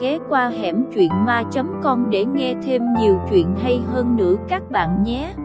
ghé qua hẻm truyện ma.com để nghe thêm nhiều chuyện hay hơn nữa các bạn nhé.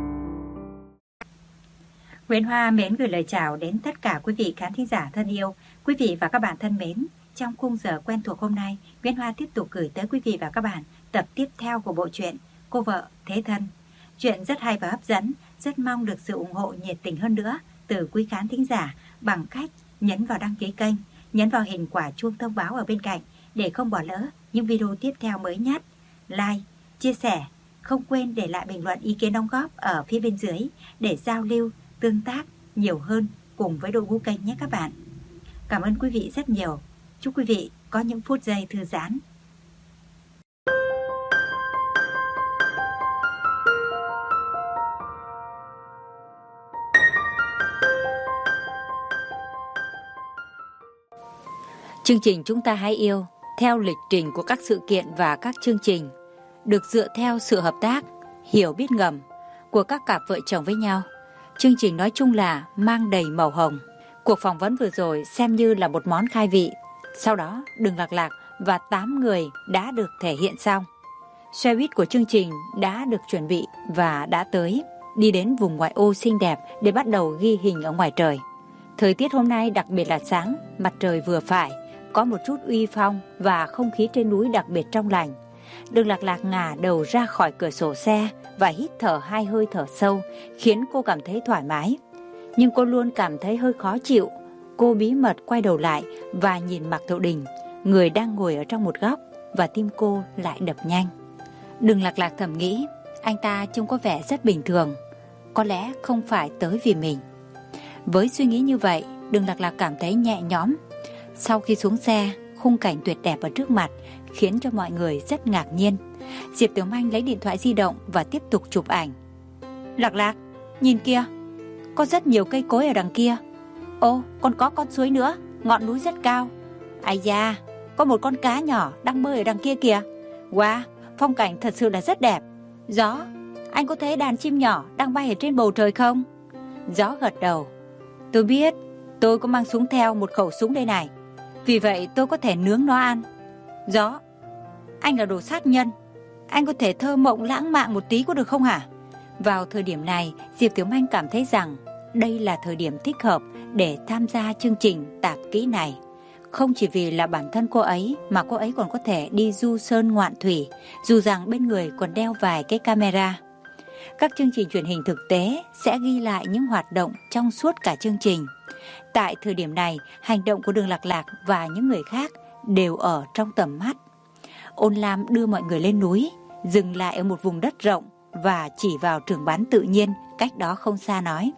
Nguyễn Hoa mến gửi lời chào đến tất cả quý vị khán thính giả thân yêu. Quý vị và các bạn thân mến, trong khung giờ quen thuộc hôm nay, Nguyễn Hoa tiếp tục gửi tới quý vị và các bạn tập tiếp theo của bộ truyện Cô vợ thế thân. Chuyện rất hay và hấp dẫn, rất mong được sự ủng hộ nhiệt tình hơn nữa từ quý khán thính giả bằng cách nhấn vào đăng ký kênh, nhấn vào hình quả chuông thông báo ở bên cạnh để không bỏ lỡ những video tiếp theo mới nhất. Like, chia sẻ, không quên để lại bình luận ý kiến đóng góp ở phía bên dưới để giao lưu, tương tác nhiều hơn cùng với đội ngũ kênh nhé các bạn. Cảm ơn quý vị rất nhiều. Chúc quý vị có những phút giây thư giãn. Chương trình Chúng ta hãy yêu theo lịch trình của các sự kiện và các chương trình được dựa theo sự hợp tác, hiểu biết ngầm của các cặp vợ chồng với nhau. Chương trình nói chung là mang đầy màu hồng. Cuộc phỏng vấn vừa rồi xem như là một món khai vị. Sau đó Đừng Lạc Lạc và 8 người đã được thể hiện xong. Xe buýt của chương trình đã được chuẩn bị và đã tới, đi đến vùng ngoại ô xinh đẹp để bắt đầu ghi hình ở ngoài trời. Thời tiết hôm nay đặc biệt là sáng, mặt trời vừa phải, có một chút uy phong và không khí trên núi đặc biệt trong lành. Đừng Lạc Lạc ngả đầu ra khỏi cửa sổ xe và hít thở 2 hơi thở sâu, khiến cô cảm thấy thoải mái. Nhưng cô luôn cảm thấy hơi khó chịu. Cô bí mật quay đầu lại và nhìn Mạc Thiệu Đình, người đang ngồi ở trong một góc, và tim cô lại đập nhanh. Đừng Lạc Lạc thầm nghĩ, anh ta trông có vẻ rất bình thường, có lẽ không phải tới vì mình. Với suy nghĩ như vậy, Đừng Lạc Lạc cảm thấy nhẹ nhõm. Sau khi xuống xe, khung cảnh tuyệt đẹp ở trước mặt khiến cho mọi người rất ngạc nhiên. Diệp Tiểu Manh lấy điện thoại di động và tiếp tục chụp ảnh. Lạc Lạc, nhìn kia, có rất nhiều cây cối ở đằng kia. Ô, còn có con suối nữa, ngọn núi rất cao. Ai da, có một con cá nhỏ đang bơi ở đằng kia kìa. Wow, phong cảnh thật sự là rất đẹp. Gió, anh có thấy đàn chim nhỏ đang bay ở trên bầu trời không? Gió gật đầu. Tôi biết, tôi có mang súng theo, một khẩu súng đây này. Vì vậy tôi có thể nướng nó ăn. Gió, anh là đồ sát nhân, anh có thể thơ mộng lãng mạn một tí có được không hả? Vào thời điểm này, Diệp Tiểu Manh cảm thấy rằng đây là thời điểm thích hợp để tham gia chương trình tạp kỹ này. Không chỉ vì là bản thân cô ấy mà cô ấy còn có thể đi du sơn ngoạn thủy, dù rằng bên người còn đeo vài cái camera. Các chương trình truyền hình thực tế sẽ ghi lại những hoạt động trong suốt cả chương trình. Tại thời điểm này, hành động của Đừng Lạc Lạc và những người khác đều ở trong tầm mắt. Ôn Lam đưa mọi người lên núi, dừng lại ở một vùng đất rộng và chỉ vào trường bắn tự nhiên cách đó không xa nói.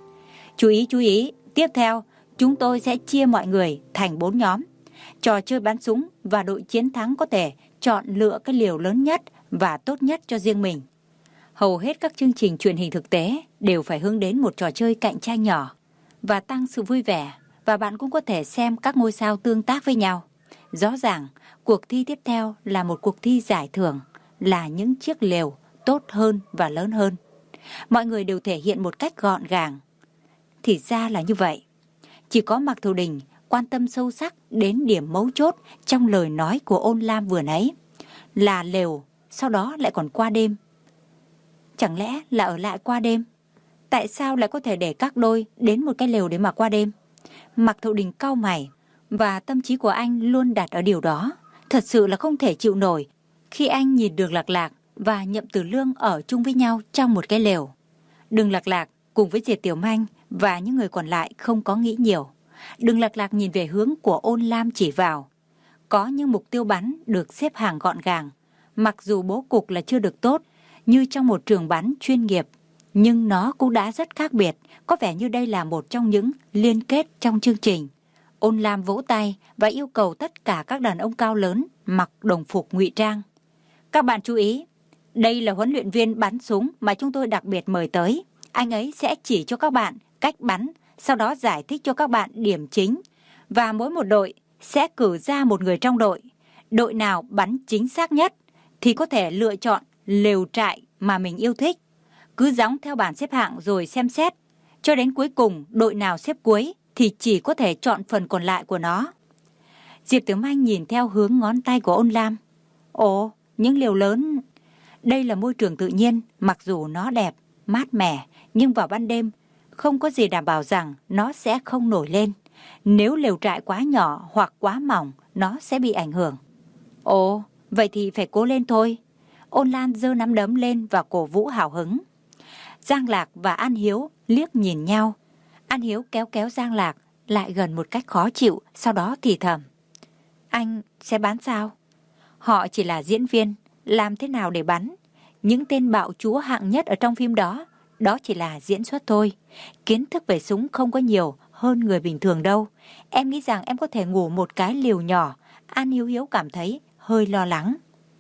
Chú ý, tiếp theo chúng tôi sẽ chia mọi người thành 4 nhóm. Trò chơi bắn súng và đội chiến thắng có thể chọn lựa cái liều lớn nhất và tốt nhất cho riêng mình. Hầu hết các chương trình truyền hình thực tế đều phải hướng đến một trò chơi cạnh tranh nhỏ và tăng sự vui vẻ, và bạn cũng có thể xem các ngôi sao tương tác với nhau. Rõ ràng, cuộc thi tiếp theo là một cuộc thi giải thưởng, là những chiếc lều tốt hơn và lớn hơn. Mọi người đều thể hiện một cách gọn gàng. Thì ra là như vậy. Chỉ có Mạc Thiệu Đình quan tâm sâu sắc đến điểm mấu chốt trong lời nói của Ôn Lam vừa nãy, là lều, sau đó lại còn qua đêm. Chẳng lẽ là ở lại qua đêm? Tại sao lại có thể để các đôi đến một cái lều để mà qua đêm? Mạc Thiệu Đình cau mày, và tâm trí của anh luôn đặt ở điều đó. Thật sự là không thể chịu nổi khi anh nhìn Đường Lạc Lạc và Nhậm Tử Lương ở chung với nhau trong một cái lều. Đường Lạc Lạc cùng với Diệp Tiểu Manh và những người còn lại không có nghĩ nhiều. Đường Lạc Lạc nhìn về hướng của Ôn Lam chỉ vào. Có những mục tiêu bắn được xếp hàng gọn gàng. Mặc dù bố cục là chưa được tốt như trong một trường bắn chuyên nghiệp, nhưng nó cũng đã rất khác biệt. Có vẻ như đây là một trong những liên kết trong chương trình. Ôn Lam vỗ tay và yêu cầu tất cả các đàn ông cao lớn mặc đồng phục ngụy trang. Các bạn chú ý, đây là huấn luyện viên bắn súng mà chúng tôi đặc biệt mời tới. Anh ấy sẽ chỉ cho các bạn cách bắn, sau đó giải thích cho các bạn điểm chính. Và mỗi một đội sẽ cử ra một người trong đội. Đội nào bắn chính xác nhất thì có thể lựa chọn lều trại mà mình yêu thích. Cứ gióng theo bảng xếp hạng rồi xem xét. Cho đến cuối cùng, đội nào xếp cuối thì chỉ có thể chọn phần còn lại của nó. Diệp Tiểu Manh nhìn theo hướng ngón tay của Ôn Lam. Ồ, những liều lớn. Đây là môi trường tự nhiên, mặc dù nó đẹp, mát mẻ, nhưng vào ban đêm không có gì đảm bảo rằng nó sẽ không nổi lên. Nếu lều trại quá nhỏ hoặc quá mỏng, nó sẽ bị ảnh hưởng. Ồ, vậy thì phải cố lên thôi. Ôn Lan giơ nắm đấm lên và cổ vũ hào hứng. Giang Lạc và An Hiếu liếc nhìn nhau. An Hiếu kéo kéo Giang Lạc lại gần một cách khó chịu, sau đó thì thầm. Anh sẽ bắn sao? Họ chỉ là diễn viên, làm thế nào để bắn? Những tên bạo chúa hạng nhất ở trong phim đó, đó chỉ là diễn xuất thôi. Kiến thức về súng không có nhiều hơn người bình thường đâu. Em nghĩ rằng em có thể ngủ một cái liều nhỏ. An Hiếu Hiếu cảm thấy hơi lo lắng.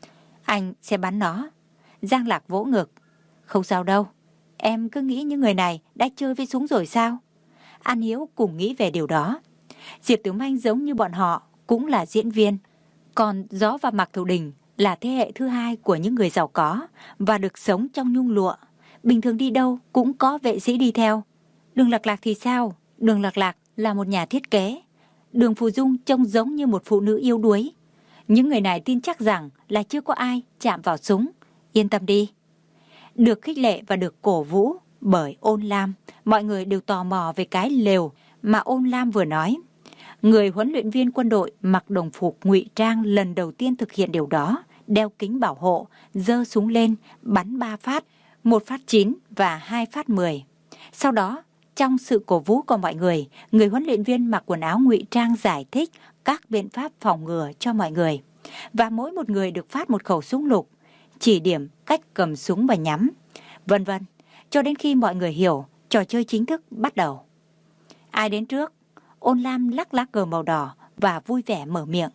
Anh sẽ bắn nó. Giang Lạc vỗ ngực. Không sao đâu. Em cứ nghĩ những người này đã chơi với súng rồi sao? An Hiếu cùng nghĩ về điều đó. Diệp Tiểu Manh giống như bọn họ, cũng là diễn viên. Còn Gió và Mạc Thù Đình là thế hệ thứ hai của những người giàu có và được sống trong nhung lụa. Bình thường đi đâu cũng có vệ sĩ đi theo. Đường Lạc Lạc thì sao? Đường Lạc Lạc là một nhà thiết kế. Đường Phù Dung trông giống như một phụ nữ yếu đuối. Những người này tin chắc rằng là chưa có ai chạm vào súng. Yên tâm đi. Được khích lệ và được cổ vũ bởi Ôn Lam, mọi người đều tò mò về cái lều mà Ôn Lam vừa nói. Người huấn luyện viên quân đội mặc đồng phục ngụy trang lần đầu tiên thực hiện điều đó, đeo kính bảo hộ, giơ súng lên, bắn 3 phát, 1 phát 9 và 2 phát 10. Sau đó, trong sự cổ vũ của mọi người, người huấn luyện viên mặc quần áo ngụy trang giải thích các biện pháp phòng ngừa cho mọi người. Và mỗi một người được phát một khẩu súng lục, chỉ điểm cách cầm súng và nhắm, vân vân, cho đến khi mọi người hiểu trò chơi chính thức bắt đầu. Ai đến trước? Ôn Lam lắc lá cờ màu đỏ và vui vẻ mở miệng.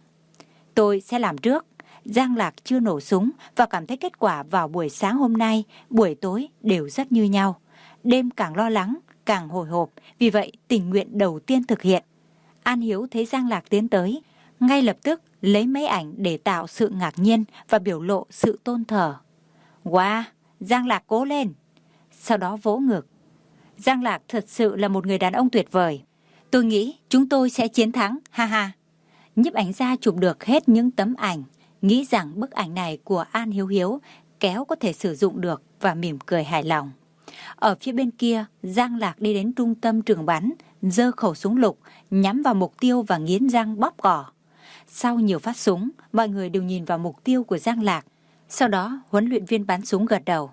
Tôi sẽ làm trước. Giang Lạc chưa nổ súng và cảm thấy kết quả vào buổi sáng hôm nay, buổi tối đều rất như nhau. Đêm càng lo lắng, càng hồi hộp, vì vậy tình nguyện đầu tiên thực hiện. An Hiếu thấy Giang Lạc tiến tới, ngay lập tức lấy máy ảnh để tạo sự ngạc nhiên và biểu lộ sự tôn thờ. Wow, Giang Lạc cố lên. Sau đó vỗ ngực. Giang Lạc thật sự là một người đàn ông tuyệt vời. Tôi nghĩ chúng tôi sẽ chiến thắng, ha ha. Nhiếp ảnh gia chụp được hết những tấm ảnh, nghĩ rằng bức ảnh này của An Hiếu Hiếu kéo có thể sử dụng được và mỉm cười hài lòng. Ở phía bên kia, Giang Lạc đi đến trung tâm trường bắn, giơ khẩu súng lục, nhắm vào mục tiêu và nghiến răng bóp cò. Sau nhiều phát súng, mọi người đều nhìn vào mục tiêu của Giang Lạc. Sau đó, huấn luyện viên bắn súng gật đầu.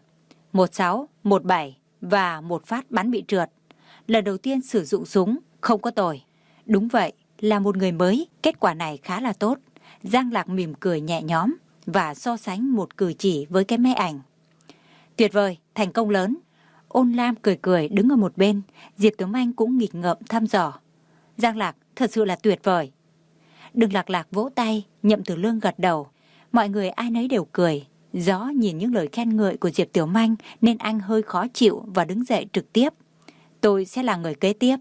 16, 17 và 1 phát bắn bị trượt. Lần đầu tiên sử dụng súng, không có tồi. Đúng vậy, là một người mới, kết quả này khá là tốt. Giang Lạc mỉm cười nhẹ nhõm và so sánh một cử chỉ với cái máy ảnh. Tuyệt vời, thành công lớn. Ôn Lam cười cười đứng ở một bên, Diệp Tuấn Anh cũng nghịch ngợm thăm dò. Giang Lạc thật sự là tuyệt vời. Đường Lạc Lạc vỗ tay, Nhậm Tử Lương gật đầu. Mọi người ai nấy đều cười. Gió nhìn những lời khen ngợi của Diệp Tiểu Manh nên anh hơi khó chịu và đứng dậy trực tiếp. Tôi sẽ là người kế tiếp.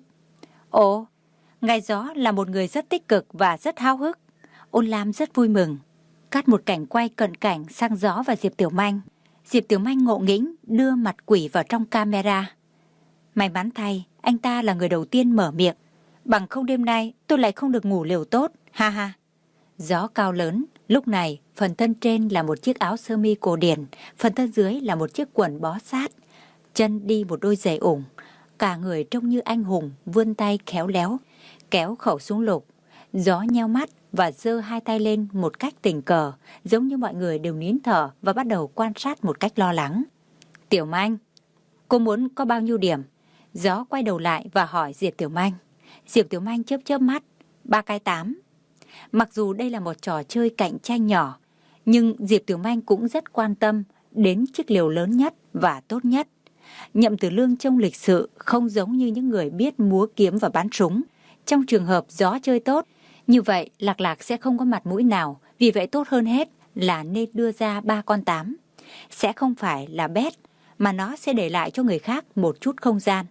Ồ, ngài Gió là một người rất tích cực và rất háo hức. Ôn Lam rất vui mừng. Cắt một cảnh quay cận cảnh sang Gió và Diệp Tiểu Manh. Diệp Tiểu Manh ngộ nghĩnh đưa mặt quỷ vào trong camera. May mắn thay, anh ta là người đầu tiên mở miệng. Bằng không đêm nay tôi lại không được ngủ liều tốt, ha ha. Gió cao lớn, lúc này phần thân trên là một chiếc áo sơ mi cổ điển, phần thân dưới là một chiếc quần bó sát. Chân đi một đôi giày ủng, cả người trông như anh hùng, vươn tay khéo léo, kéo khẩu súng lục. Gió nheo mắt và giơ hai tay lên một cách tình cờ, giống như mọi người đều nín thở và bắt đầu quan sát một cách lo lắng. Tiểu Manh, cô muốn có bao nhiêu điểm? Gió quay đầu lại và hỏi Diệp Tiểu Manh. Diệp Tiểu Manh chớp chớp mắt, 3 cái 8. Mặc dù đây là một trò chơi cạnh tranh nhỏ, nhưng Diệp Tiểu Manh cũng rất quan tâm đến chiếc liều lớn nhất và tốt nhất. Nhậm Tử Lương trông lịch sự, không giống như những người biết múa kiếm và bắn súng. Trong trường hợp Gió chơi tốt, như vậy Lạc Lạc sẽ không có mặt mũi nào, vì vậy tốt hơn hết là nên đưa ra 3 con 8. Sẽ không phải là bét, mà nó sẽ để lại cho người khác một chút không gian.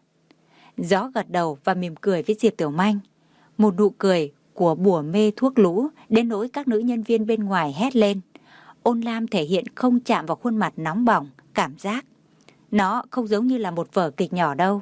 Gió gật đầu và mỉm cười với Diệp Tiểu Manh. Một nụ cười của bùa mê thuốc lũ đến nỗi các nữ nhân viên bên ngoài hét lên. Ôn Lam thể hiện không chạm vào khuôn mặt nóng bỏng, cảm giác. Nó không giống như là một vở kịch nhỏ đâu.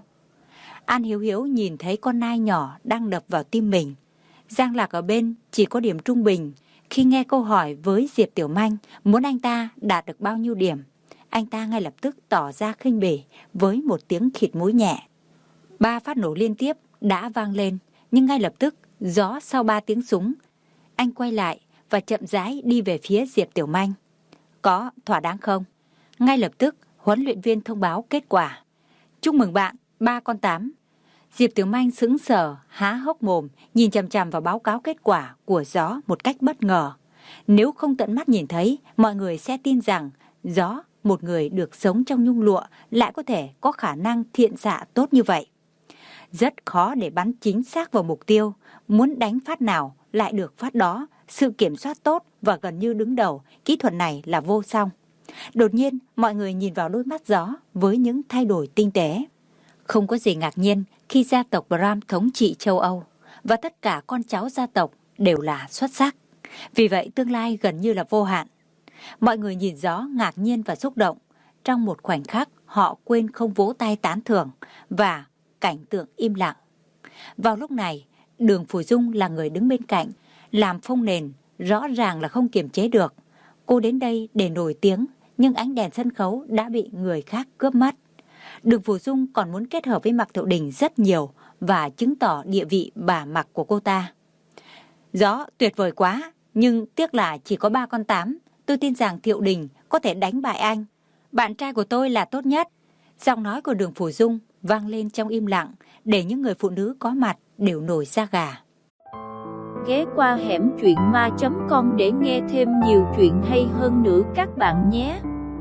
An Hiếu Hiếu nhìn thấy con nai nhỏ đang đập vào tim mình. Giang Lạc ở bên chỉ có điểm trung bình, Khi nghe câu hỏi với Diệp Tiểu Manh muốn anh ta đạt được bao nhiêu điểm, anh ta ngay lập tức tỏ ra khinh bỉ với một tiếng khịt mũi nhẹ. 3 phát nổ liên tiếp đã vang lên, nhưng ngay lập tức gió sau 3 tiếng súng, anh quay lại và chậm rãi đi về phía Diệp Tiểu Manh. Có thỏa đáng không? Ngay lập tức huấn luyện viên thông báo kết quả. Chúc mừng bạn, 3 con 8. Diệp Tiểu Manh sững sờ, há hốc mồm, nhìn chằm chằm vào báo cáo kết quả của Gió một cách bất ngờ. Nếu không tận mắt nhìn thấy, mọi người sẽ tin rằng Gió, một người được sống trong nhung lụa, lại có thể có khả năng thiện xạ tốt như vậy. Rất khó để bắn chính xác vào mục tiêu, muốn đánh phát nào lại được phát đó, sự kiểm soát tốt và gần như đứng đầu, kỹ thuật này là vô song. Đột nhiên, mọi người nhìn vào đôi mắt Gió với những thay đổi tinh tế. Không có gì ngạc nhiên khi gia tộc Bram thống trị châu Âu và tất cả con cháu gia tộc đều là xuất sắc. Vì vậy tương lai gần như là vô hạn. Mọi người nhìn Gió ngạc nhiên và xúc động. Trong một khoảnh khắc họ quên không vỗ tay tán thưởng và cảnh tượng im lặng. Vào lúc này, Đường Phù Dung là người đứng bên cạnh, làm phông nền, rõ ràng là không kiềm chế được. Cô đến đây để nổi tiếng, nhưng ánh đèn sân khấu đã bị người khác cướp mất. Đường Phù Dung còn muốn kết hợp với Mạc Thiệu Đình rất nhiều và chứng tỏ địa vị bà Mạc của cô ta. Gió tuyệt vời quá, nhưng tiếc là chỉ có 3 con 8. Tôi tin rằng Thiệu Đình có thể đánh bại anh. Bạn trai của tôi là tốt nhất. Giọng nói của Đường Phù Dung vang lên trong im lặng, để những người phụ nữ có mặt đều nổi da gà. Ghé qua hẻm truyện ma.com để nghe thêm nhiều chuyện hay hơn nữa các bạn nhé.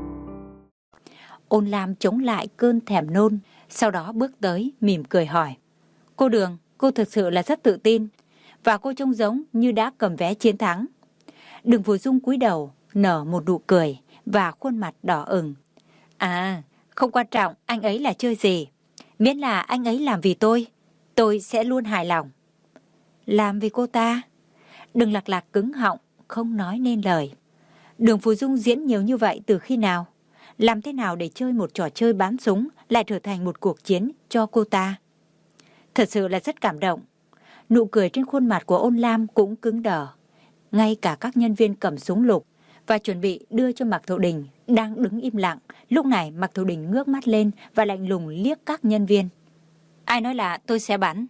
Ôn Lam chống lại cơn thèm nôn, sau đó bước tới mỉm cười hỏi. Cô Đường, cô thực sự là rất tự tin, và cô trông giống như đã cầm vé chiến thắng. Đường Phù Dung cúi đầu, nở một nụ cười và khuôn mặt đỏ ửng. À, không quan trọng anh ấy là chơi gì, miễn là anh ấy làm vì tôi sẽ luôn hài lòng. Làm vì cô ta? Đường Lạc Lạc cứng họng, không nói nên lời. Đường Phù Dung diễn nhiều như vậy từ khi nào? Làm thế nào để chơi một trò chơi bắn súng lại trở thành một cuộc chiến cho cô ta? Thật sự là rất cảm động. Nụ cười trên khuôn mặt của Ôn Lam cũng cứng đờ. Ngay cả các nhân viên cầm súng lục và chuẩn bị đưa cho Mạc Thiệu Đình đang đứng im lặng. Lúc này Mạc Thiệu Đình ngước mắt lên và lạnh lùng liếc các nhân viên. Ai nói là tôi sẽ bắn?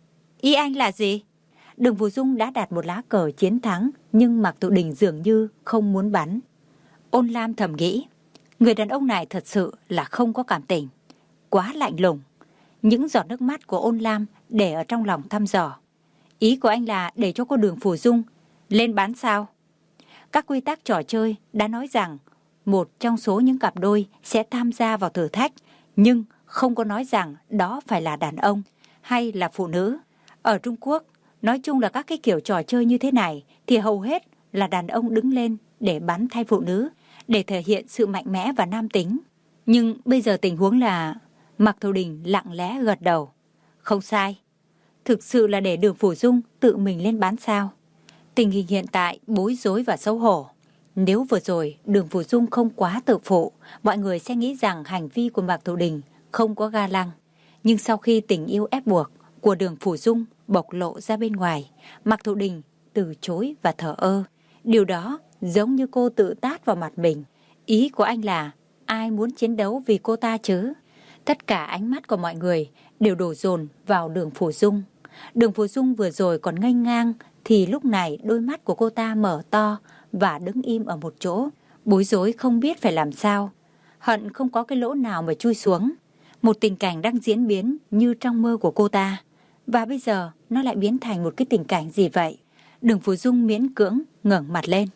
Ý anh là gì? Đường Phù Dung đã đặt một lá cờ chiến thắng, nhưng Mạc Thiệu Đình dường như không muốn bắn. Ôn Lam thầm nghĩ, người đàn ông này thật sự là không có cảm tình, quá lạnh lùng. Những giọt nước mắt của Ôn Lam để ở trong lòng thăm dò. Ý của anh là để cho cô Đường Phù Dung lên bắn sao? Các quy tắc trò chơi đã nói rằng một trong số những cặp đôi sẽ tham gia vào thử thách, nhưng không có nói rằng đó phải là đàn ông hay là phụ nữ. Ở Trung Quốc, nói chung là các cái kiểu trò chơi như thế này thì hầu hết là đàn ông đứng lên để bắn thay phụ nữ, để thể hiện sự mạnh mẽ và nam tính. Nhưng bây giờ tình huống là Mạc Thiệu Đình lặng lẽ gật đầu. Không sai. Thực sự là để Đường Phù Dung tự mình lên bắn sao? Tình hình hiện tại bối rối và xấu hổ. Nếu vừa rồi Đường Phù Dung không quá tự phụ, mọi người sẽ nghĩ rằng hành vi của Mạc Thiệu Đình không có ga lăng. Nhưng sau khi tình yêu ép buộc của Đường Phù Dung bộc lộ ra bên ngoài, Mạc Thiệu Đình từ chối và thờ ơ. Điều đó giống như cô tự tát vào mặt mình. Ý của anh là ai muốn chiến đấu vì cô ta chứ? Tất cả ánh mắt của mọi người đều đổ dồn vào Đường Phù Dung. Đường Phù Dung vừa rồi còn nghênh ngang, thì lúc này đôi mắt của cô ta mở to và đứng im ở một chỗ, bối rối không biết phải làm sao. Hận không có cái lỗ nào mà chui xuống. Một tình cảnh đang diễn biến như trong mơ của cô ta. Và bây giờ nó lại biến thành một cái tình cảnh gì vậy? Đường Phù Dung miễn cưỡng ngẩng mặt lên.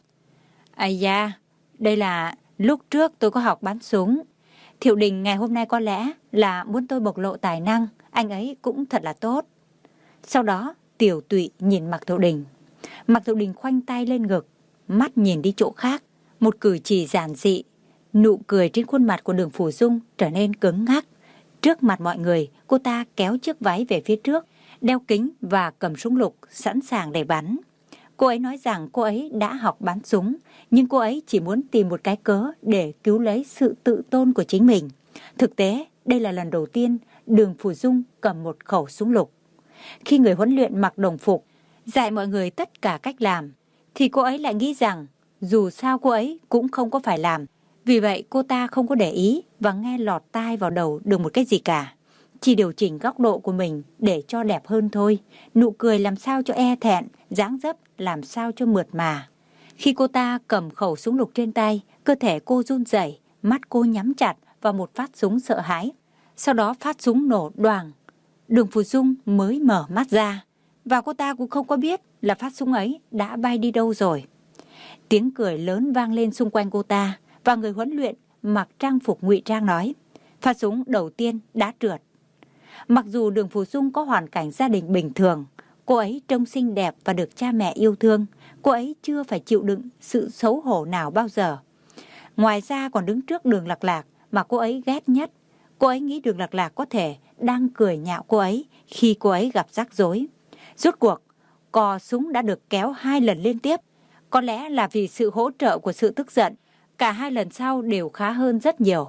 Ây da, đây là lúc trước tôi có học bắn súng. Thiệu Đình ngày hôm nay có lẽ là muốn tôi bộc lộ tài năng, anh ấy cũng thật là tốt. Sau đó tiểu tụy nhìn Mạc Thiệu Đình. Mạc Thiệu Đình khoanh tay lên ngực, mắt nhìn đi chỗ khác. Một cử chỉ giản dị, nụ cười trên khuôn mặt của Đường Phù Dung trở nên cứng ngắc. Trước mặt mọi người, cô ta kéo chiếc váy về phía trước, đeo kính và cầm súng lục sẵn sàng để bắn. Cô ấy nói rằng cô ấy đã học bắn súng, nhưng cô ấy chỉ muốn tìm một cái cớ để cứu lấy sự tự tôn của chính mình. Thực tế, đây là lần đầu tiên Đường Phù Dung cầm một khẩu súng lục. Khi người huấn luyện mặc đồng phục, dạy mọi người tất cả cách làm, thì cô ấy lại nghĩ rằng dù sao cô ấy cũng không có phải làm. Vì vậy cô ta không có để ý và nghe lọt tai vào đầu được một cái gì cả. Chỉ điều chỉnh góc độ của mình để cho đẹp hơn thôi. Nụ cười làm sao cho e thẹn, dáng dấp làm sao cho mượt mà. Khi cô ta cầm khẩu súng lục trên tay, cơ thể cô run rẩy, mắt cô nhắm chặt vào một phát súng sợ hãi. Sau đó phát súng nổ đoàng. Đường Phù Dung mới mở mắt ra. Và cô ta cũng không có biết là phát súng ấy đã bay đi đâu rồi. Tiếng cười lớn vang lên xung quanh cô ta. Và người huấn luyện mặc trang phục ngụy trang nói, phát súng đầu tiên đã trượt. Mặc dù Đường Phù Dung có hoàn cảnh gia đình bình thường, cô ấy trông xinh đẹp và được cha mẹ yêu thương, cô ấy chưa phải chịu đựng sự xấu hổ nào bao giờ. Ngoài ra còn đứng trước Đường Lạc Lạc mà cô ấy ghét nhất. Cô ấy nghĩ Đường Lạc Lạc có thể đang cười nhạo cô ấy khi cô ấy gặp rắc rối. Rốt cuộc, cò súng đã được kéo 2 lần liên tiếp. Có lẽ là vì sự hỗ trợ của sự tức giận, cả 2 lần sau đều khá hơn rất nhiều.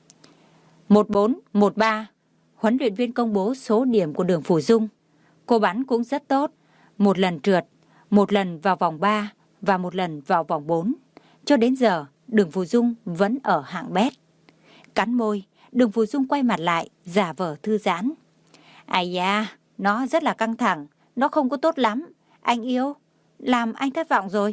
14, 13. Huấn luyện viên công bố số điểm của Đường Phù Dung. Cô bắn cũng rất tốt. 1 lần trượt, 1 lần vào vòng 3 và 1 lần vào vòng 4. Cho đến giờ, Đường Phù Dung vẫn ở hạng bét. Cắn môi, Đường Phù Dung quay mặt lại, giả vờ thư giãn. Ai da, nó rất là căng thẳng, nó không có tốt lắm. Anh yêu, làm anh thất vọng rồi.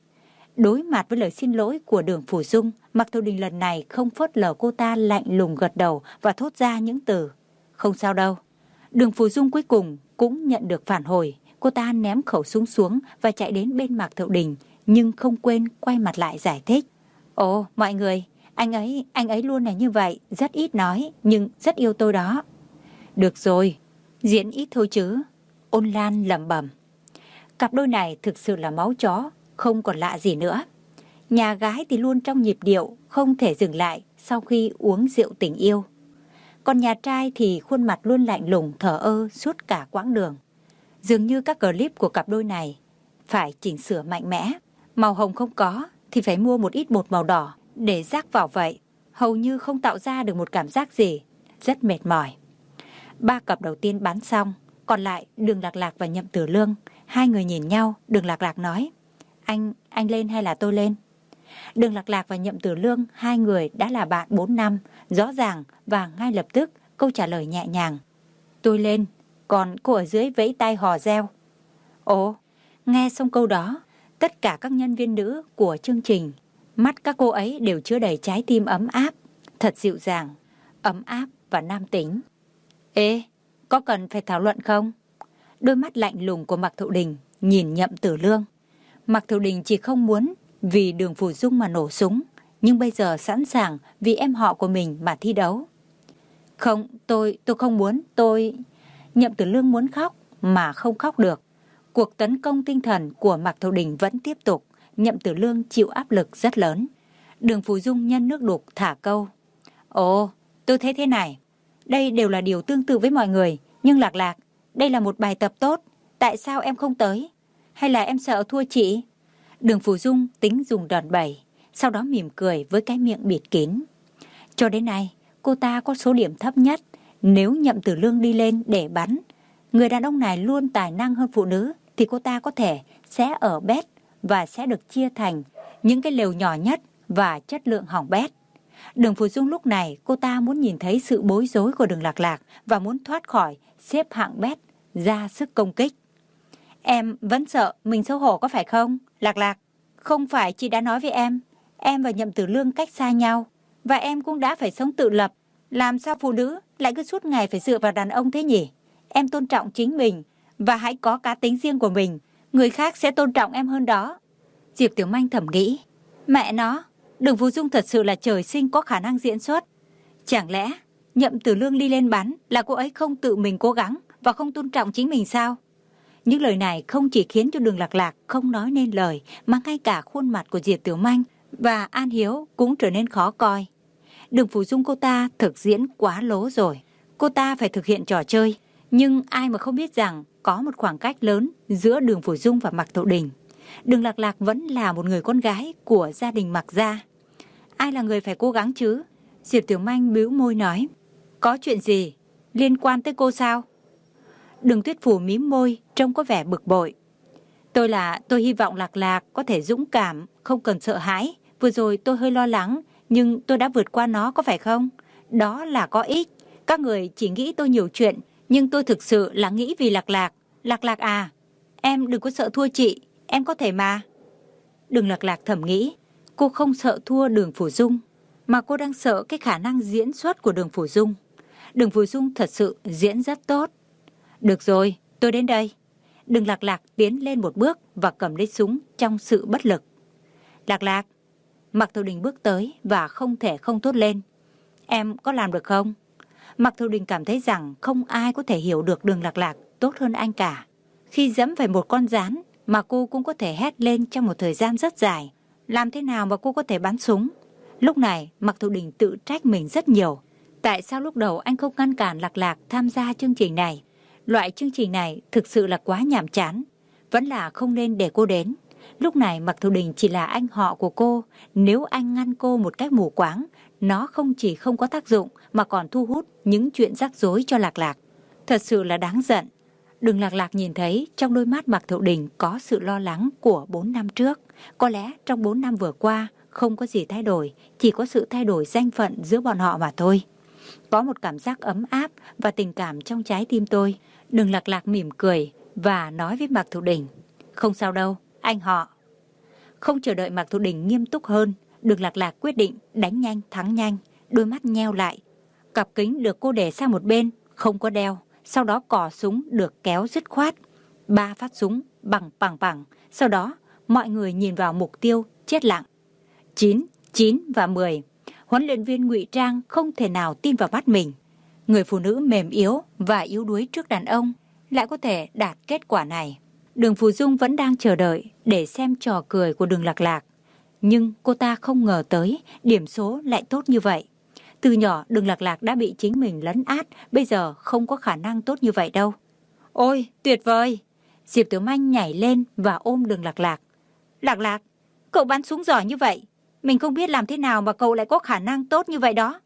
Đối mặt với lời xin lỗi của Đường Phù Dung, Mạc Thiệu Đình lần này không phớt lờ cô ta, lạnh lùng gật đầu và thốt ra những từ. Không sao đâu. Đường Phù Dung cuối cùng cũng nhận được phản hồi. Cô ta ném khẩu súng xuống và chạy đến bên Mạc Thiệu Đình, nhưng không quên quay mặt lại giải thích. Ồ, mọi người, anh ấy luôn là như vậy, rất ít nói, nhưng rất yêu tôi đó. Được rồi, diễn ít thôi chứ. Ôn Lan lẩm bẩm. Cặp đôi này thực sự là máu chó, không còn lạ gì nữa. Nhà gái thì luôn trong nhịp điệu, không thể dừng lại sau khi uống rượu tình yêu. Còn nhà trai thì khuôn mặt luôn lạnh lùng, thờ ơ suốt cả quãng đường. Dường như các clip của cặp đôi này phải chỉnh sửa mạnh mẽ. Màu hồng không có thì phải mua một ít bột màu đỏ để rắc vào vậy. Hầu như không tạo ra được một cảm giác gì. Rất mệt mỏi. 3 cặp đầu tiên bắn xong, còn lại Đường Lạc Lạc và Nhậm Tử Lương. 2 người nhìn nhau, Đường Lạc Lạc nói, anh lên hay là tôi lên? Đường Lạc Lạc và Nhậm Tử Lương, 2 người đã là bạn 4 năm, rõ ràng và ngay lập tức câu trả lời nhẹ nhàng. Tôi lên, còn cô ở dưới vẫy tay hò reo. Ồ, nghe xong câu đó, tất cả các nhân viên nữ của chương trình, mắt các cô ấy đều chứa đầy trái tim ấm áp, thật dịu dàng, ấm áp và nam tính. Ê, có cần phải thảo luận không? Đôi mắt lạnh lùng của Mạc Thiệu Đình nhìn Nhậm Tử Lương. Mạc Thiệu Đình chỉ không muốn vì Đường Phù Dung mà nổ súng, nhưng bây giờ sẵn sàng vì em họ của mình mà thi đấu. Không, tôi không muốn, Nhậm Tử Lương muốn khóc mà không khóc được. Cuộc tấn công tinh thần của Mạc Thiệu Đình vẫn tiếp tục, Nhậm Tử Lương chịu áp lực rất lớn. Đường Phù Dung nhân nước đục thả câu. Ồ, tôi thấy thế này, đây đều là điều tương tự với mọi người, nhưng Lạc Lạc, đây là một bài tập tốt, tại sao em không tới? Hay là em sợ thua chị? Đường Phù Dung tính dùng đòn bẩy, sau đó mỉm cười với cái miệng bịt kín. Cho đến nay, cô ta có số điểm thấp nhất. Nếu Nhậm Tử Lương đi lên để bắn, người đàn ông này luôn tài năng hơn phụ nữ, thì cô ta có thể sẽ ở bét và sẽ được chia thành những cái lều nhỏ nhất và chất lượng hỏng bét. Đường Phù Dung lúc này cô ta muốn nhìn thấy sự bối rối của Đường Lạc Lạc và muốn thoát khỏi xếp hạng bét ra sức công kích. Em vẫn sợ mình xấu hổ có phải không, Lạc Lạc? Không phải chị đã nói với em và Nhậm Tử Lương cách xa nhau, và em cũng đã phải sống tự lập. Làm sao phụ nữ lại cứ suốt ngày phải dựa vào đàn ông thế nhỉ? Em tôn trọng chính mình và hãy có cá tính riêng của mình. Người khác sẽ tôn trọng em hơn đó. Diệp Tiểu Manh thầm nghĩ, mẹ nó, Đường Phù Dung thật sự là trời sinh có khả năng diễn xuất. Chẳng lẽ Nhậm Tử Lương đi lên bắn là cô ấy không tự mình cố gắng và không tôn trọng chính mình sao? Những lời này không chỉ khiến cho Đường Lạc Lạc không nói nên lời, mà ngay cả khuôn mặt của Diệp Tiểu Manh và An Hiếu cũng trở nên khó coi. Đường Phù Dung cô ta thực diễn quá lố rồi. Cô ta phải thực hiện trò chơi, nhưng ai mà không biết rằng có một khoảng cách lớn giữa Đường Phù Dung và Mạc Thiệu Đình. Đường Lạc Lạc vẫn là một người con gái của gia đình Mạc gia. Ai là người phải cố gắng chứ? Diệp Tiểu Manh bĩu môi nói, có chuyện gì? Liên quan tới cô sao? Đường Tuyết Phù mím môi, trông có vẻ bực bội. Tôi hy vọng Lạc Lạc có thể dũng cảm, không cần sợ hãi. Vừa rồi tôi hơi lo lắng, nhưng tôi đã vượt qua nó, có phải không? Đó là có ích. Các người chỉ nghĩ tôi nhiều chuyện, nhưng tôi thực sự là nghĩ vì Lạc Lạc. Lạc Lạc à, em đừng có sợ thua chị, em có thể mà. Đường Lạc Lạc thầm nghĩ, cô không sợ thua Đường Phủ Dung, mà cô đang sợ cái khả năng diễn xuất của Đường Phủ Dung. Đường Phủ Dung thật sự diễn rất tốt. Được rồi, tôi đến đây. Đường Lạc Lạc tiến lên một bước và cầm lấy súng trong sự bất lực. Lạc Lạc. Mạc Thụ Đình bước tới và không thể không thốt lên. Em có làm được không? Mạc Thụ Đình cảm thấy rằng không ai có thể hiểu được Đường Lạc Lạc tốt hơn anh cả. Khi dẫm phải một con gián mà cô cũng có thể hét lên trong một thời gian rất dài. Làm thế nào mà cô có thể bắn súng? Lúc này Mạc Thụ Đình tự trách mình rất nhiều. Tại sao lúc đầu anh không ngăn cản Lạc Lạc tham gia chương trình này? Loại chương trình này thực sự là quá nhàm chán. Vẫn là không nên để cô đến. Lúc này Mạc Thụ Đình chỉ là anh họ của cô. Nếu anh ngăn cô một cách mù quáng, nó không chỉ không có tác dụng mà còn thu hút những chuyện rắc rối cho Lạc Lạc. Thật sự là đáng giận. Đường Lạc Lạc nhìn thấy trong đôi mắt Mạc Thụ Đình có sự lo lắng của 4 năm trước. Có lẽ trong 4 năm vừa qua không có gì thay đổi, chỉ có sự thay đổi danh phận giữa bọn họ mà thôi. Có một cảm giác ấm áp và tình cảm trong trái tim tôi. Đường Lạc Lạc mỉm cười và nói với Mạc Thụ Đình, không sao đâu, anh họ. Không chờ đợi Mạc Thụ Đình nghiêm túc hơn, Đường Lạc Lạc quyết định đánh nhanh thắng nhanh, đôi mắt nheo lại. Cặp kính được cô để sang một bên, không có đeo, sau đó cò súng được kéo dứt khoát. 3 phát súng bằng bằng bằng, sau đó mọi người nhìn vào mục tiêu chết lặng. 9, 9 và 10. Huấn luyện viên ngụy trang không thể nào tin vào mắt mình. Người phụ nữ mềm yếu và yếu đuối trước đàn ông lại có thể đạt kết quả này. Đường Phủ Dung vẫn đang chờ đợi để xem trò cười của Đường Lạc Lạc. Nhưng cô ta không ngờ tới điểm số lại tốt như vậy. Từ nhỏ Đường Lạc Lạc đã bị chính mình lấn át, bây giờ không có khả năng tốt như vậy đâu. Ôi, tuyệt vời! Diệp Tiểu Manh nhảy lên và ôm Đường Lạc Lạc. Lạc Lạc, cậu bắn súng giỏi như vậy. Mình không biết làm thế nào mà cậu lại có khả năng tốt như vậy đó.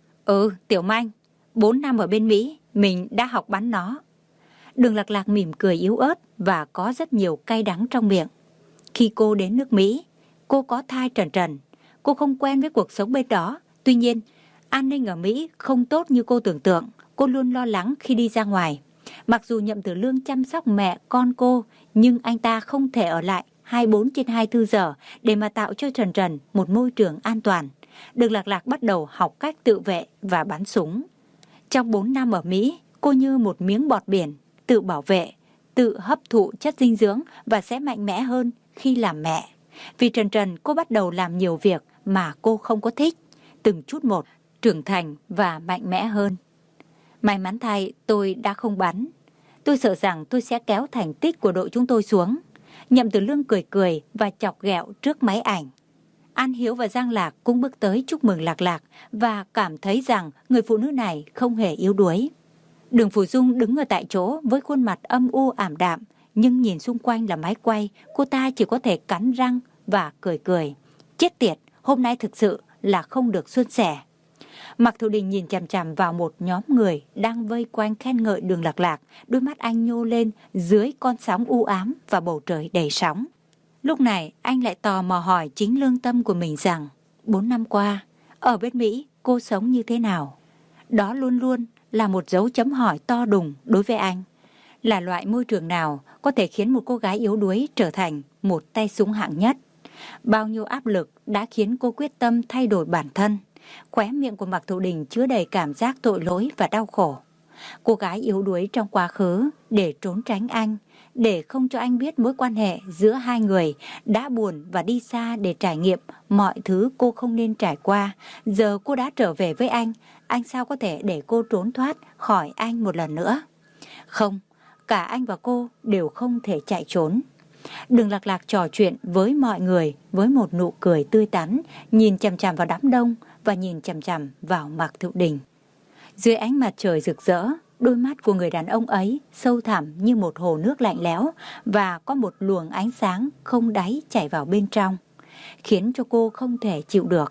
Tiểu Manh, 4 năm ở bên Mỹ, mình đã học bắn nó. Đường Lạc Lạc mỉm cười yếu ớt và có rất nhiều cay đắng trong miệng. Khi cô đến nước Mỹ, cô có thai trần trần. Cô không quen với cuộc sống bên đó. Tuy nhiên, an ninh ở Mỹ không tốt như cô tưởng tượng. Cô luôn lo lắng khi đi ra ngoài. Mặc dù Nhậm Tử Lương chăm sóc mẹ con cô, nhưng anh ta không thể ở lại 24/24 giờ để mà tạo cho Trần Trần một môi trường an toàn. Đường Lạc Lạc bắt đầu học cách tự vệ và bắn súng. Trong 4 năm ở Mỹ, cô như một miếng bọt biển, tự bảo vệ, tự hấp thụ chất dinh dưỡng và sẽ mạnh mẽ hơn khi làm mẹ. Vì Trần Trần, cô bắt đầu làm nhiều việc mà cô không có thích, từng chút một, trưởng thành và mạnh mẽ hơn. May mắn thay, tôi đã không bắn. Tôi sợ rằng tôi sẽ kéo thành tích của đội chúng tôi xuống. Nhậm Tử Lương cười cười và chọc ghẹo trước máy ảnh. An Hiếu và Giang Lạc cũng bước tới chúc mừng Lạc Lạc và cảm thấy rằng người phụ nữ này không hề yếu đuối. Đường Phủ Dung đứng ở tại chỗ với khuôn mặt âm u ảm đạm, nhưng nhìn xung quanh là máy quay, cô ta chỉ có thể cắn răng và cười cười. Chết tiệt, hôm nay thực sự là không được suôn sẻ. Mạc Thụ Đình nhìn chằm chằm vào một nhóm người đang vây quanh khen ngợi Đường Lạc Lạc, đôi mắt anh nhô lên dưới con sóng u ám và bầu trời đầy sóng. Lúc này anh lại tò mò hỏi chính lương tâm của mình rằng 4 năm qua, ở bên Mỹ cô sống như thế nào? Đó luôn luôn là một dấu chấm hỏi to đùng đối với anh. Là loại môi trường nào có thể khiến một cô gái yếu đuối trở thành một tay súng hạng nhất? Bao nhiêu áp lực đã khiến cô quyết tâm thay đổi bản thân? Khóe miệng của Mạc Thụ Đình chứa đầy cảm giác tội lỗi và đau khổ. Cô gái yếu đuối trong quá khứ để trốn tránh anh, để không cho anh biết mối quan hệ giữa hai người, đã buồn và đi xa để trải nghiệm mọi thứ cô không nên trải qua. Giờ cô đã trở về với anh sao có thể để cô trốn thoát khỏi anh một lần nữa? Không, cả anh và cô đều không thể chạy trốn. Đường Lạc Lạc trò chuyện với mọi người với một nụ cười tươi tắn, nhìn chằm chằm vào đám đông và nhìn chằm chằm vào Mạc Thụ Đình. Dưới ánh mặt trời rực rỡ, đôi mắt của người đàn ông ấy sâu thẳm như một hồ nước lạnh lẽo và có một luồng ánh sáng không đáy chảy vào bên trong, khiến cho cô không thể chịu được.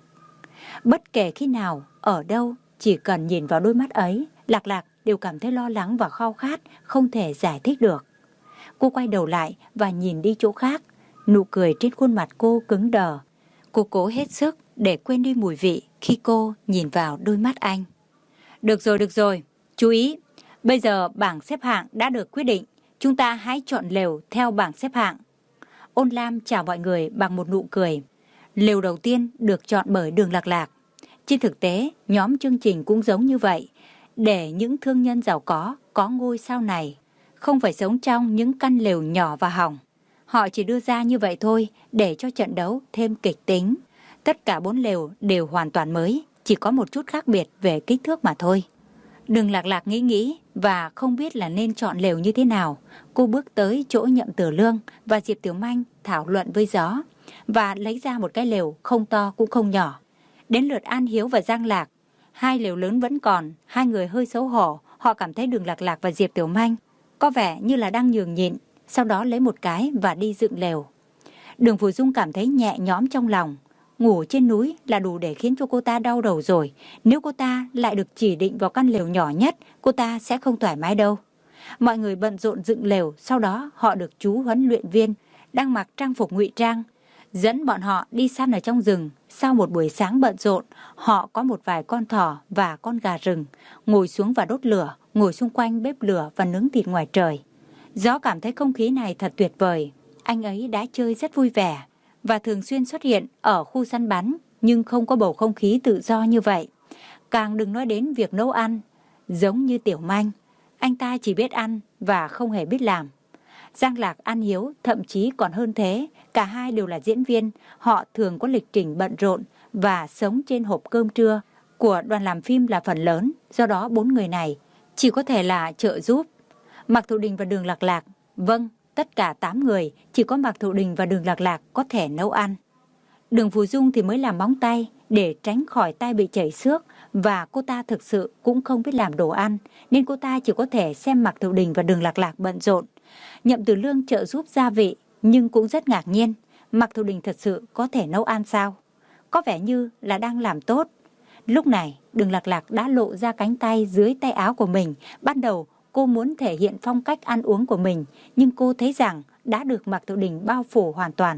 Bất kể khi nào, ở đâu, chỉ cần nhìn vào đôi mắt ấy, Lạc Lạc đều cảm thấy lo lắng và khao khát, không thể giải thích được. Cô quay đầu lại và nhìn đi chỗ khác. Nụ cười trên khuôn mặt cô cứng đờ. Cô cố hết sức để quên đi mùi vị khi cô nhìn vào đôi mắt anh. Được rồi. Chú ý, bây giờ bảng xếp hạng đã được quyết định. Chúng ta hãy chọn lều theo bảng xếp hạng. Ôn Lam chào mọi người bằng một nụ cười. Lều đầu tiên được chọn bởi Đường Lạc Lạc. Trên thực tế, nhóm chương trình cũng giống như vậy. Để những thương nhân giàu có ngôi sao này, không phải sống trong những căn lều nhỏ và hỏng. Họ chỉ đưa ra như vậy thôi để cho trận đấu thêm kịch tính. Tất cả 4 lều đều hoàn toàn mới, chỉ có một chút khác biệt về kích thước mà thôi. Đường Lạc Lạc nghĩ và không biết là nên chọn lều như thế nào. Cô bước tới chỗ Nhậm Tử Lương và Diệp Tiểu Manh thảo luận với gió và lấy ra một cái lều không to cũng không nhỏ. Đến lượt An Hiếu và Giang Lạc, 2 lều lớn vẫn còn, 2 người hơi xấu hổ. Họ cảm thấy Đường Lạc Lạc và Diệp Tiểu Manh có vẻ như là đang nhường nhịn, sau đó lấy một cái và đi dựng lều. Đường Phù Dung cảm thấy nhẹ nhõm trong lòng. Ngủ trên núi là đủ để khiến cho cô ta đau đầu rồi. Nếu cô ta lại được chỉ định vào căn lều nhỏ nhất, cô ta sẽ không thoải mái đâu. Mọi người bận rộn dựng lều, sau đó họ được chú huấn luyện viên đang mặc trang phục ngụy trang dẫn bọn họ đi săn ở trong rừng. Sau một buổi sáng bận rộn, họ có một vài con thỏ và con gà rừng, ngồi xuống và đốt lửa, ngồi xung quanh bếp lửa và nướng thịt ngoài trời. Gió cảm thấy không khí này thật tuyệt vời. Anh ấy đã chơi rất vui vẻ và thường xuyên xuất hiện ở khu săn bắn, nhưng không có bầu không khí tự do như vậy. Càng đừng nói đến việc nấu ăn. Giống như Tiểu Manh, anh ta chỉ biết ăn và không hề biết làm. Giang Lạc, An Hiếu thậm chí còn hơn thế. Cả hai đều là diễn viên. Họ thường có lịch trình bận rộn và sống trên hộp cơm trưa của đoàn làm phim là phần lớn. Do đó 4 người này chỉ có thể là trợ giúp. Mạc Thụ Đình và Đường Lạc Lạc, vâng, tất cả 8 người, chỉ có Mạc Thụ Đình và Đường Lạc Lạc có thể nấu ăn. Đường Phù Dung thì mới làm móng tay để tránh khỏi tay bị chảy xước, và cô ta thực sự cũng không biết làm đồ ăn, nên cô ta chỉ có thể xem Mạc Thụ Đình và Đường Lạc Lạc bận rộn. Nhậm Tử Lương trợ giúp gia vị, nhưng cũng rất ngạc nhiên, Mạc Thụ Đình thật sự có thể nấu ăn sao? Có vẻ như là đang làm tốt. Lúc này, Đường Lạc Lạc đã lộ ra cánh tay dưới tay áo của mình. Ban đầu, cô muốn thể hiện phong cách ăn uống của mình, nhưng cô thấy rằng đã được Mạc Thụ Đình bao phủ hoàn toàn.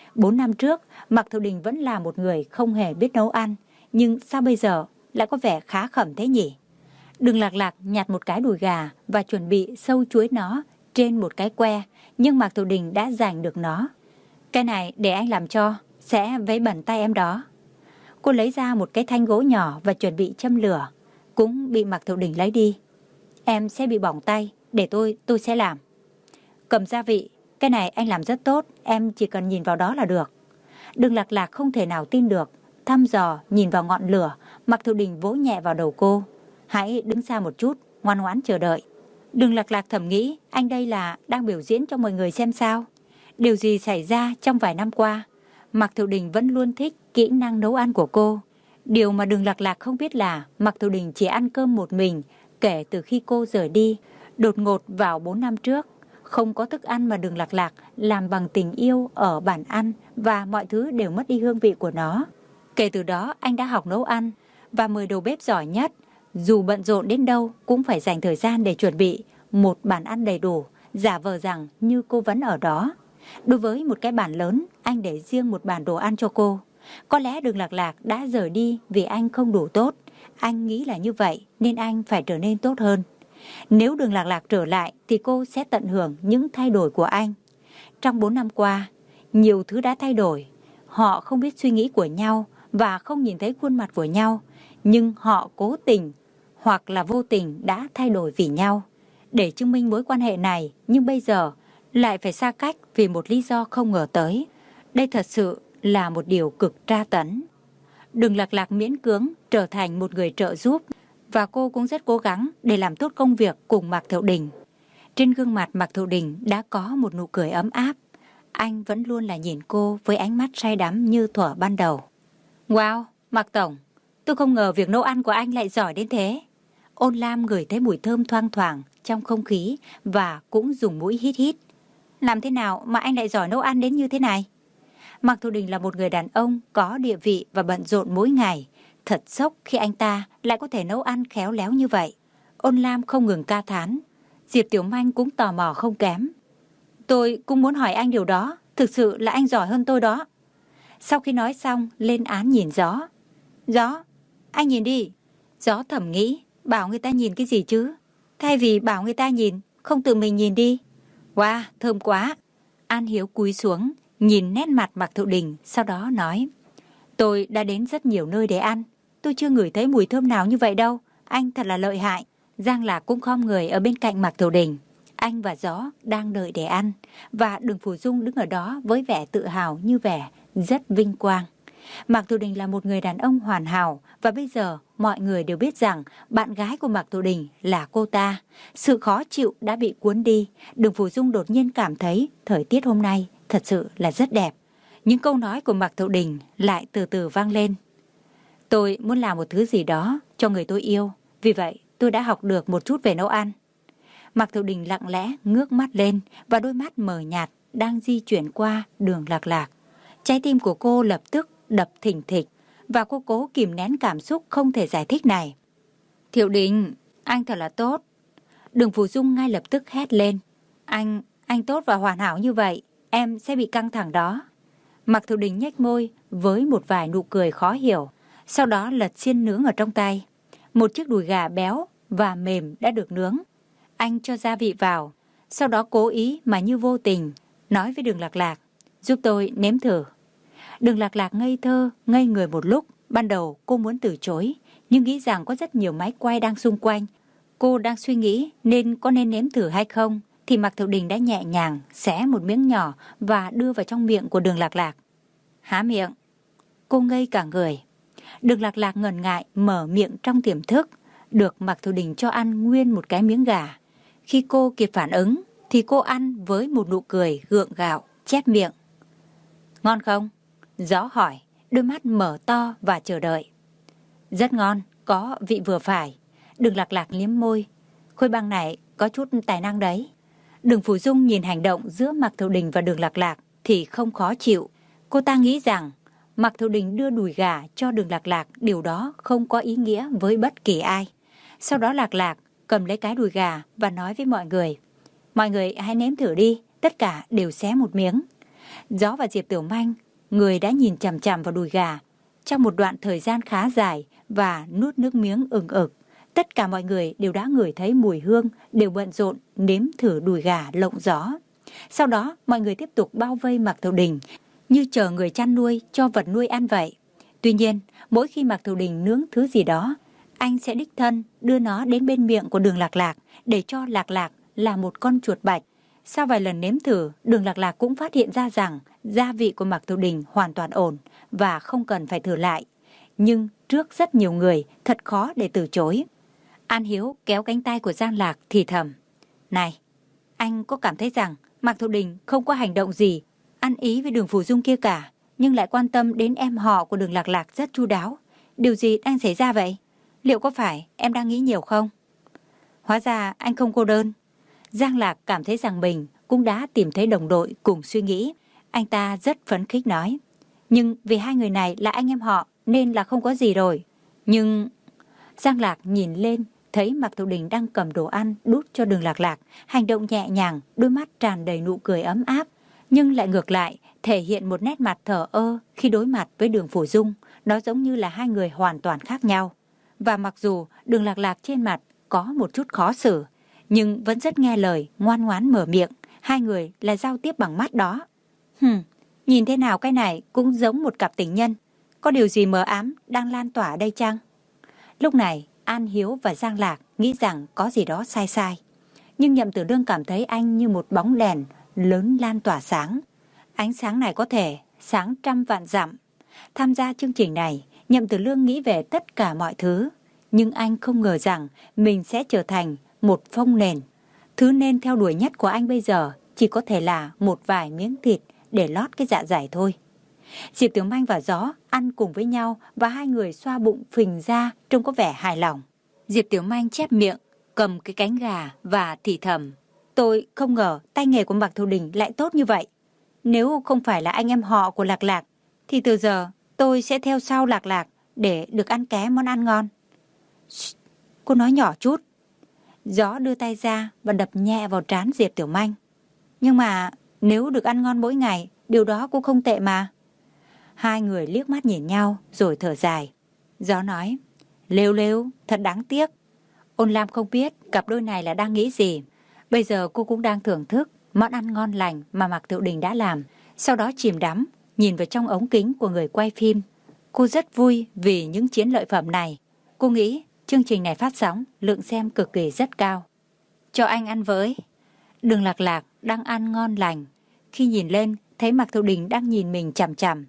4 năm trước, Mạc Thụ Đình vẫn là một người không hề biết nấu ăn, nhưng sao bây giờ lại có vẻ khá khẩm thế nhỉ? Đường Lạc Lạc nhặt một cái đùi gà và chuẩn bị sâu chuối nó trên một cái que, nhưng Mạc Thụ Đình đã giành được nó. Cái này để anh làm cho, sẽ vấy bẩn tay em đó. Cô lấy ra một cái thanh gỗ nhỏ và chuẩn bị châm lửa, cũng bị Mạc Thụ Đình lấy đi. Em sẽ bị bỏng tay, để tôi sẽ làm. Cầm gia vị, cái này anh làm rất tốt, em chỉ cần nhìn vào đó là được. Đường Lạc Lạc không thể nào tin được, thăm dò nhìn vào ngọn lửa. Mạc Thụ Đình vỗ nhẹ vào đầu cô. Hãy đứng xa một chút, ngoan ngoãn chờ đợi. Đường Lạc Lạc thầm nghĩ, anh đây là đang biểu diễn cho mọi người xem sao. Điều gì xảy ra trong vài năm qua, Mạc Thụ Đình vẫn luôn thích kỹ năng nấu ăn của cô. Điều mà Đường Lạc Lạc không biết là Mạc Thụ Đình chỉ ăn cơm một mình kể từ khi cô rời đi đột ngột vào 4 năm trước. Không có thức ăn mà Đường Lạc Lạc làm bằng tình yêu ở bàn ăn, và mọi thứ đều mất đi hương vị của nó. Kể từ đó anh đã học nấu ăn và mời đầu bếp giỏi nhất. Dù bận rộn đến đâu cũng phải dành thời gian để chuẩn bị một bàn ăn đầy đủ, giả vờ rằng như cô vẫn ở đó. Đối với một cái bàn lớn, anh để riêng một bàn đồ ăn cho cô. Có lẽ Đường Lạc Lạc đã rời đi vì anh không đủ tốt. Anh nghĩ là như vậy nên anh phải trở nên tốt hơn. Nếu Đường Lạc Lạc trở lại thì cô sẽ tận hưởng những thay đổi của anh. Trong 4 năm qua, nhiều thứ đã thay đổi. Họ không biết suy nghĩ của nhau và không nhìn thấy khuôn mặt của nhau, nhưng họ cố tình hoặc là vô tình đã thay đổi vì nhau để chứng minh mối quan hệ này, nhưng bây giờ lại phải xa cách vì một lý do không ngờ tới. Đây thật sự là một điều cực tra tấn. Đường Lạc Lạc miễn cưỡng trở thành một người trợ giúp, và cô cũng rất cố gắng để làm tốt công việc cùng Mạc Thụ Đình. Trên gương mặt Mạc Thụ Đình đã có một nụ cười ấm áp. Anh vẫn luôn là nhìn cô với ánh mắt say đắm như thuở ban đầu. Wow, Mạc Tổng, tôi không ngờ việc nấu ăn của anh lại giỏi đến thế. Ôn Lam ngửi thấy mùi thơm thoang thoảng trong không khí và cũng dùng mũi hít hít. Làm thế nào mà anh lại giỏi nấu ăn đến như thế này? Mạc Thụ Đình là một người đàn ông có địa vị và bận rộn mỗi ngày. Thật sốc khi anh ta lại có thể nấu ăn khéo léo như vậy. Ôn Lam không ngừng ca thán. Diệp Tiểu Manh cũng tò mò không kém. Tôi cũng muốn hỏi anh điều đó, thực sự là anh giỏi hơn tôi đó. Sau khi nói xong, lên án nhìn Gió. Gió, anh nhìn đi. Gió thầm nghĩ, bảo người ta nhìn cái gì chứ? Thay vì bảo người ta nhìn, không tự mình nhìn đi. Wow, thơm quá. An Hiếu cúi xuống, nhìn nét mặt Mạc Thiệu Đình, sau đó nói. Tôi đã đến rất nhiều nơi để ăn. Tôi chưa ngửi thấy mùi thơm nào như vậy đâu. Anh thật là lợi hại. Giang Lạc cũng khom người ở bên cạnh Mạc Thiệu Đình. Anh và Gió đang đợi để ăn. Và Đường Phủ Dung đứng ở đó với vẻ tự hào như vẻ rất vinh quang. Mạc Thiệu Đình là một người đàn ông hoàn hảo. Và bây giờ mọi người đều biết rằng bạn gái của Mạc Thiệu Đình là cô ta. Sự khó chịu đã bị cuốn đi. Đường Phủ Dung đột nhiên cảm thấy thời tiết hôm nay thật sự là rất đẹp. Những câu nói của Mạc Thiệu Đình lại từ từ vang lên. Tôi muốn làm một thứ gì đó cho người tôi yêu. Vì vậy tôi đã học được một chút về nấu ăn. Mạc Thiệu Đình lặng lẽ ngước mắt lên và đôi mắt mờ nhạt đang di chuyển qua Đường Lạc Lạc. Trái tim của cô lập tức đập thình thịch và cô cố kìm nén cảm xúc không thể giải thích này. Thiệu Đình, anh thật là tốt. Đường Phủ Dung ngay lập tức hét lên. Anh tốt và hoàn hảo như vậy, em sẽ bị căng thẳng đó. Mạc Thiệu Đình nhếch môi với một vài nụ cười khó hiểu. Sau đó lật xiên nướng ở trong tay. Một chiếc đùi gà béo và mềm đã được nướng. Anh cho gia vị vào. Sau đó cố ý mà như vô tình nói với Đường Lạc Lạc. Giúp tôi nếm thử. Đường Lạc Lạc ngây thơ, ngây người một lúc. Ban đầu cô muốn từ chối, nhưng nghĩ rằng có rất nhiều máy quay đang xung quanh. Cô đang suy nghĩ có nên nếm thử hay không. Thì Mạc Thiệu Đình đã nhẹ nhàng xé một miếng nhỏ và đưa vào trong miệng của Đường Lạc Lạc. Há miệng. Cô ngây cả người. Đường Lạc Lạc ngần ngại mở miệng trong tiềm thức. Được Mạc Thiệu Đình cho ăn nguyên một cái miếng gà. Khi cô kịp phản ứng thì cô ăn với một nụ cười gượng gạo, chép miệng. Ngon không? Gió hỏi, đôi mắt mở to và chờ đợi. Rất ngon, có vị vừa phải. Đường Lạc Lạc liếm môi. Khối băng này có chút tài năng đấy. Đường Phủ Dung nhìn hành động giữa Mạc Thiệu Đình và Đường Lạc Lạc thì không khó chịu. Cô ta nghĩ rằng Mạc Thiệu Đình đưa đùi gà cho Đường Lạc Lạc, điều đó không có ý nghĩa với bất kỳ ai. Sau đó Lạc Lạc cầm lấy cái đùi gà và nói với mọi người. Mọi người hãy nếm thử đi, tất cả đều xé một miếng. Gió và Diệp Tiểu Manh, người đã nhìn chằm chằm vào đùi gà trong một đoạn thời gian khá dài và nuốt nước miếng ừng ực. Tất cả mọi người đều đã ngửi thấy mùi hương, đều bận rộn nếm thử đùi gà lộng gió. Sau đó mọi người tiếp tục bao vây Mạc Thiệu Đình như chờ người chăn nuôi cho vật nuôi ăn vậy. Tuy nhiên, mỗi khi Mạc Thiệu Đình nướng thứ gì đó, anh sẽ đích thân đưa nó đến bên miệng của Đường Lạc Lạc để cho Lạc Lạc là một con chuột bạch. Sau vài lần nếm thử, Đường Lạc Lạc cũng phát hiện ra rằng gia vị của Mạc Thiệu Đình hoàn toàn ổn và không cần phải thử lại. Nhưng trước rất nhiều người, thật khó để từ chối. An Hiếu kéo cánh tay của Giang Lạc thì thầm. Này, anh có cảm thấy rằng Mạc Thiệu Đình không có hành động gì ăn ý với Đường Phủ Dung kia cả, nhưng lại quan tâm đến em họ của Đường Lạc Lạc rất chu đáo. Điều gì đang xảy ra vậy? Liệu có phải em đang nghĩ nhiều không? Hóa ra anh không cô đơn. Giang Lạc cảm thấy rằng mình cũng đã tìm thấy đồng đội cùng suy nghĩ. Anh ta rất phấn khích nói. Nhưng vì hai người này là anh em họ nên là không có gì rồi. Nhưng... Giang Lạc nhìn lên, thấy Mạc Thiệu Đình đang cầm đồ ăn đút cho Đường Lạc Lạc, hành động nhẹ nhàng, đôi mắt tràn đầy nụ cười ấm áp, nhưng lại ngược lại, thể hiện một nét mặt thờ ơ khi đối mặt với Đường Phủ Dung. Nó giống như là hai người hoàn toàn khác nhau. Và mặc dù Đường Lạc Lạc trên mặt có một chút khó xử, nhưng vẫn rất nghe lời, ngoan ngoãn mở miệng. Hai người là giao tiếp bằng mắt đó. Nhìn thế nào cái này cũng giống một cặp tình nhân. Có điều gì mờ ám đang lan tỏa đây chăng? Lúc này, An Hiếu và Giang Lạc nghĩ rằng có gì đó sai sai. Nhưng Nhậm Tử Lương cảm thấy anh như một bóng đèn lớn lan tỏa sáng. Ánh sáng này có thể sáng trăm vạn dặm. Tham gia chương trình này, Nhậm Tử Lương nghĩ về tất cả mọi thứ. Nhưng anh không ngờ rằng mình sẽ trở thành một phông nền. Thứ nên theo đuổi nhất của anh bây giờ chỉ có thể là một vài miếng thịt để lót cái dạ dày thôi. Diệp Tiểu Manh và Gió ăn cùng với nhau và hai người xoa bụng phình ra trông có vẻ hài lòng. Diệp Tiểu Manh chép miệng, cầm cái cánh gà và thì thầm. Tôi không ngờ tay nghề của Mạc Thiệu Đình lại tốt như vậy. Nếu không phải là anh em họ của Lạc Lạc, thì từ giờ tôi sẽ theo sau Lạc Lạc để được ăn ké món ăn ngon. Cô nói nhỏ chút. Gió đưa tay ra và đập nhẹ vào trán Diệp Tiểu Manh. Nhưng mà nếu được ăn ngon mỗi ngày, điều đó cũng không tệ mà. Hai người liếc mắt nhìn nhau rồi thở dài. Gió nói, Lêu Lêu, thật đáng tiếc. Ôn Lam không biết cặp đôi này là đang nghĩ gì. Bây giờ cô cũng đang thưởng thức món ăn ngon lành mà Mạc Thiệu Đình đã làm. Sau đó chìm đắm, nhìn vào trong ống kính của người quay phim. Cô rất vui vì những chiến lợi phẩm này. Cô nghĩ chương trình này phát sóng, lượng xem cực kỳ rất cao. Cho anh ăn với. Đường Lạc Lạc đang ăn ngon lành. Khi nhìn lên, thấy Mạc Thiệu Đình đang nhìn mình chằm chằm.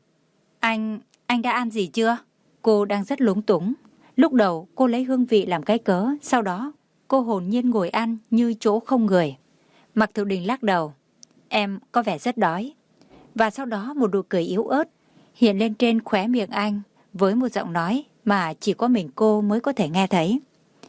Anh đã ăn gì chưa? Cô đang rất lúng túng. Lúc đầu cô lấy hương vị làm cái cớ, sau đó cô hồn nhiên ngồi ăn như chỗ không người. Mạc Thiệu Đình lắc đầu. Em có vẻ rất đói. Và sau đó một nụ cười yếu ớt hiện lên trên khóe miệng anh với một giọng nói mà chỉ có mình cô mới có thể nghe thấy.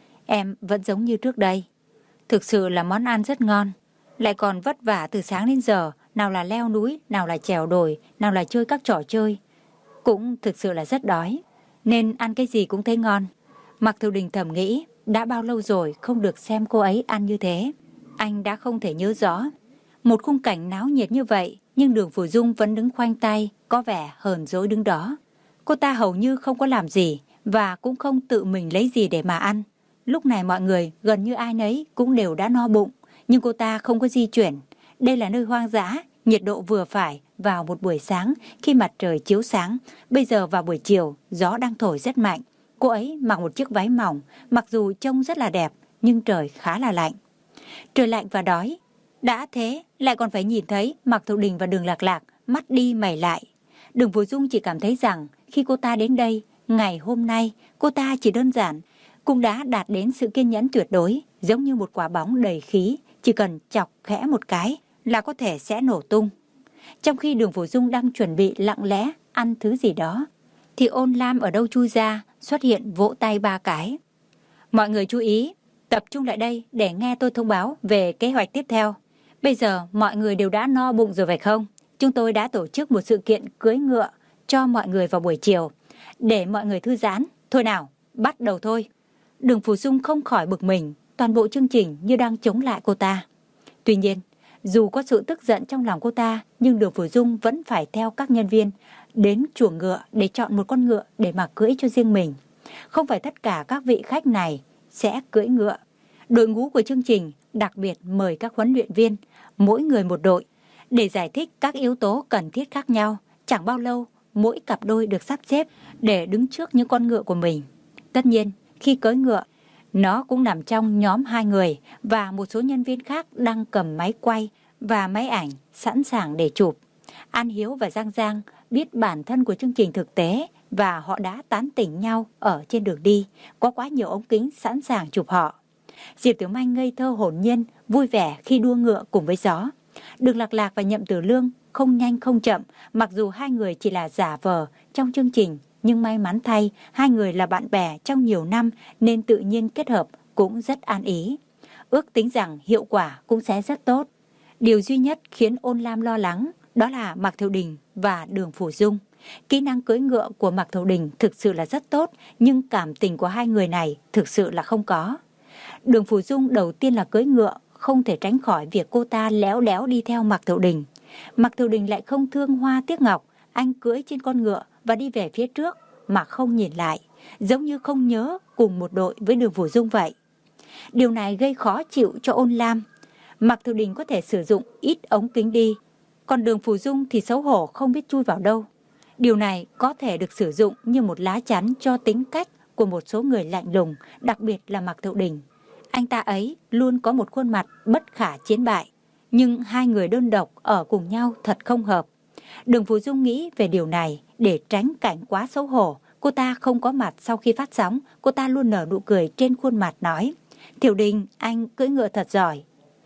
Em vẫn giống như trước đây. Thực sự là món ăn rất ngon. Lại còn vất vả từ sáng đến giờ, nào là leo núi, nào là trèo đồi, nào là chơi các trò chơi. Cũng thực sự là rất đói, nên ăn cái gì cũng thấy ngon. Mạc Thiệu Đình thầm nghĩ, đã bao lâu rồi không được xem cô ấy ăn như thế. Anh đã không thể nhớ rõ. Một khung cảnh náo nhiệt như vậy, nhưng Đường Phủ Dung vẫn đứng khoanh tay, có vẻ hờn dỗi đứng đó. Cô ta hầu như không có làm gì, và cũng không tự mình lấy gì để mà ăn. Lúc này mọi người, gần như ai nấy, cũng đều đã no bụng, nhưng cô ta không có di chuyển. Đây là nơi hoang dã, nhiệt độ vừa phải vào một buổi sáng khi mặt trời chiếu sáng. Bây giờ vào buổi chiều, gió đang thổi rất mạnh. Cô ấy mặc một chiếc váy mỏng, mặc dù trông rất là đẹp, nhưng trời khá là lạnh. Trời lạnh và đói. Đã thế, lại còn phải nhìn thấy Mạc Thiệu Đình và Đường Lạc Lạc mắt đi mày lại. Đường Phủ Dung chỉ cảm thấy rằng khi cô ta đến đây, ngày hôm nay, cô ta chỉ đơn giản cũng đã đạt đến sự kiên nhẫn tuyệt đối, giống như một quả bóng đầy khí, chỉ cần chọc khẽ một cái là có thể sẽ nổ tung. Trong khi Đường Phủ Dung đang chuẩn bị lặng lẽ ăn thứ gì đó, thì Ôn Lam ở đâu chui ra, xuất hiện vỗ tay 3 cái. Mọi người chú ý, tập trung lại đây để nghe tôi thông báo về kế hoạch tiếp theo. Bây giờ mọi người đều đã no bụng rồi phải không? Chúng tôi đã tổ chức một sự kiện cưỡi ngựa cho mọi người vào buổi chiều, để mọi người thư giãn. Thôi nào, bắt đầu thôi. Đường Phủ Dung không khỏi bực mình, toàn bộ chương trình như đang chống lại cô ta. Tuy nhiên, dù có sự tức giận trong lòng cô ta, nhưng Đường Phủ Dung vẫn phải theo các nhân viên đến chuồng ngựa để chọn một con ngựa để mà cưỡi cho riêng mình. Không phải tất cả các vị khách này sẽ cưỡi ngựa. Đội ngũ của chương trình đặc biệt mời các huấn luyện viên, mỗi người một đội, để giải thích các yếu tố cần thiết khác nhau. Chẳng bao lâu, mỗi cặp đôi được sắp xếp để đứng trước những con ngựa của mình. Tất nhiên, khi cưỡi ngựa, nó cũng nằm trong nhóm 2 người và một số nhân viên khác đang cầm máy quay và máy ảnh sẵn sàng để chụp. An Hiếu và Giang Giang biết bản thân của chương trình thực tế và họ đã tán tỉnh nhau ở trên đường đi, có quá nhiều ống kính sẵn sàng chụp họ. Diệp Tiểu Manh ngây thơ hồn nhiên, vui vẻ khi đua ngựa cùng với gió. Đường Lạc Lạc và Nhậm Tử Lương không nhanh không chậm, mặc dù hai người chỉ là giả vờ trong chương trình, nhưng may mắn thay, hai người là bạn bè trong nhiều năm nên tự nhiên kết hợp cũng rất an ý. Ước tính rằng hiệu quả cũng sẽ rất tốt. Điều duy nhất khiến Ôn Lam lo lắng đó là Mạc Thiệu Đình và Đường Phủ Dung. Kỹ năng cưỡi ngựa của Mạc Thiệu Đình thực sự là rất tốt, nhưng cảm tình của hai người này thực sự là không có. Đường Phủ Dung đầu tiên là cưỡi ngựa, không thể tránh khỏi việc cô ta léo đéo đi theo Mạc Thiệu Đình. Mạc Thiệu Đình lại không thương hoa tiếc ngọc, anh cưỡi trên con ngựa và đi về phía trước mà không nhìn lại, giống như không nhớ cùng một đội với Đường Phủ Dung vậy. Điều này gây khó chịu cho Ôn Lam. Mạc Thiệu Đình có thể sử dụng ít ống kính đi, còn Đường Phủ Dung thì xấu hổ không biết chui vào đâu. Điều này có thể được sử dụng như một lá chắn cho tính cách của một số người lạnh lùng, đặc biệt là Mạc Thiệu Đình. Anh ta ấy luôn có một khuôn mặt bất khả chiến bại, nhưng hai người đơn độc ở cùng nhau thật không hợp. Đường Phủ Dung nghĩ về điều này để tránh cảnh quá xấu hổ. Cô ta không có mặt sau khi phát sóng, cô ta luôn nở nụ cười trên khuôn mặt nói: Thiệu Đình, anh cưỡi ngựa thật giỏi.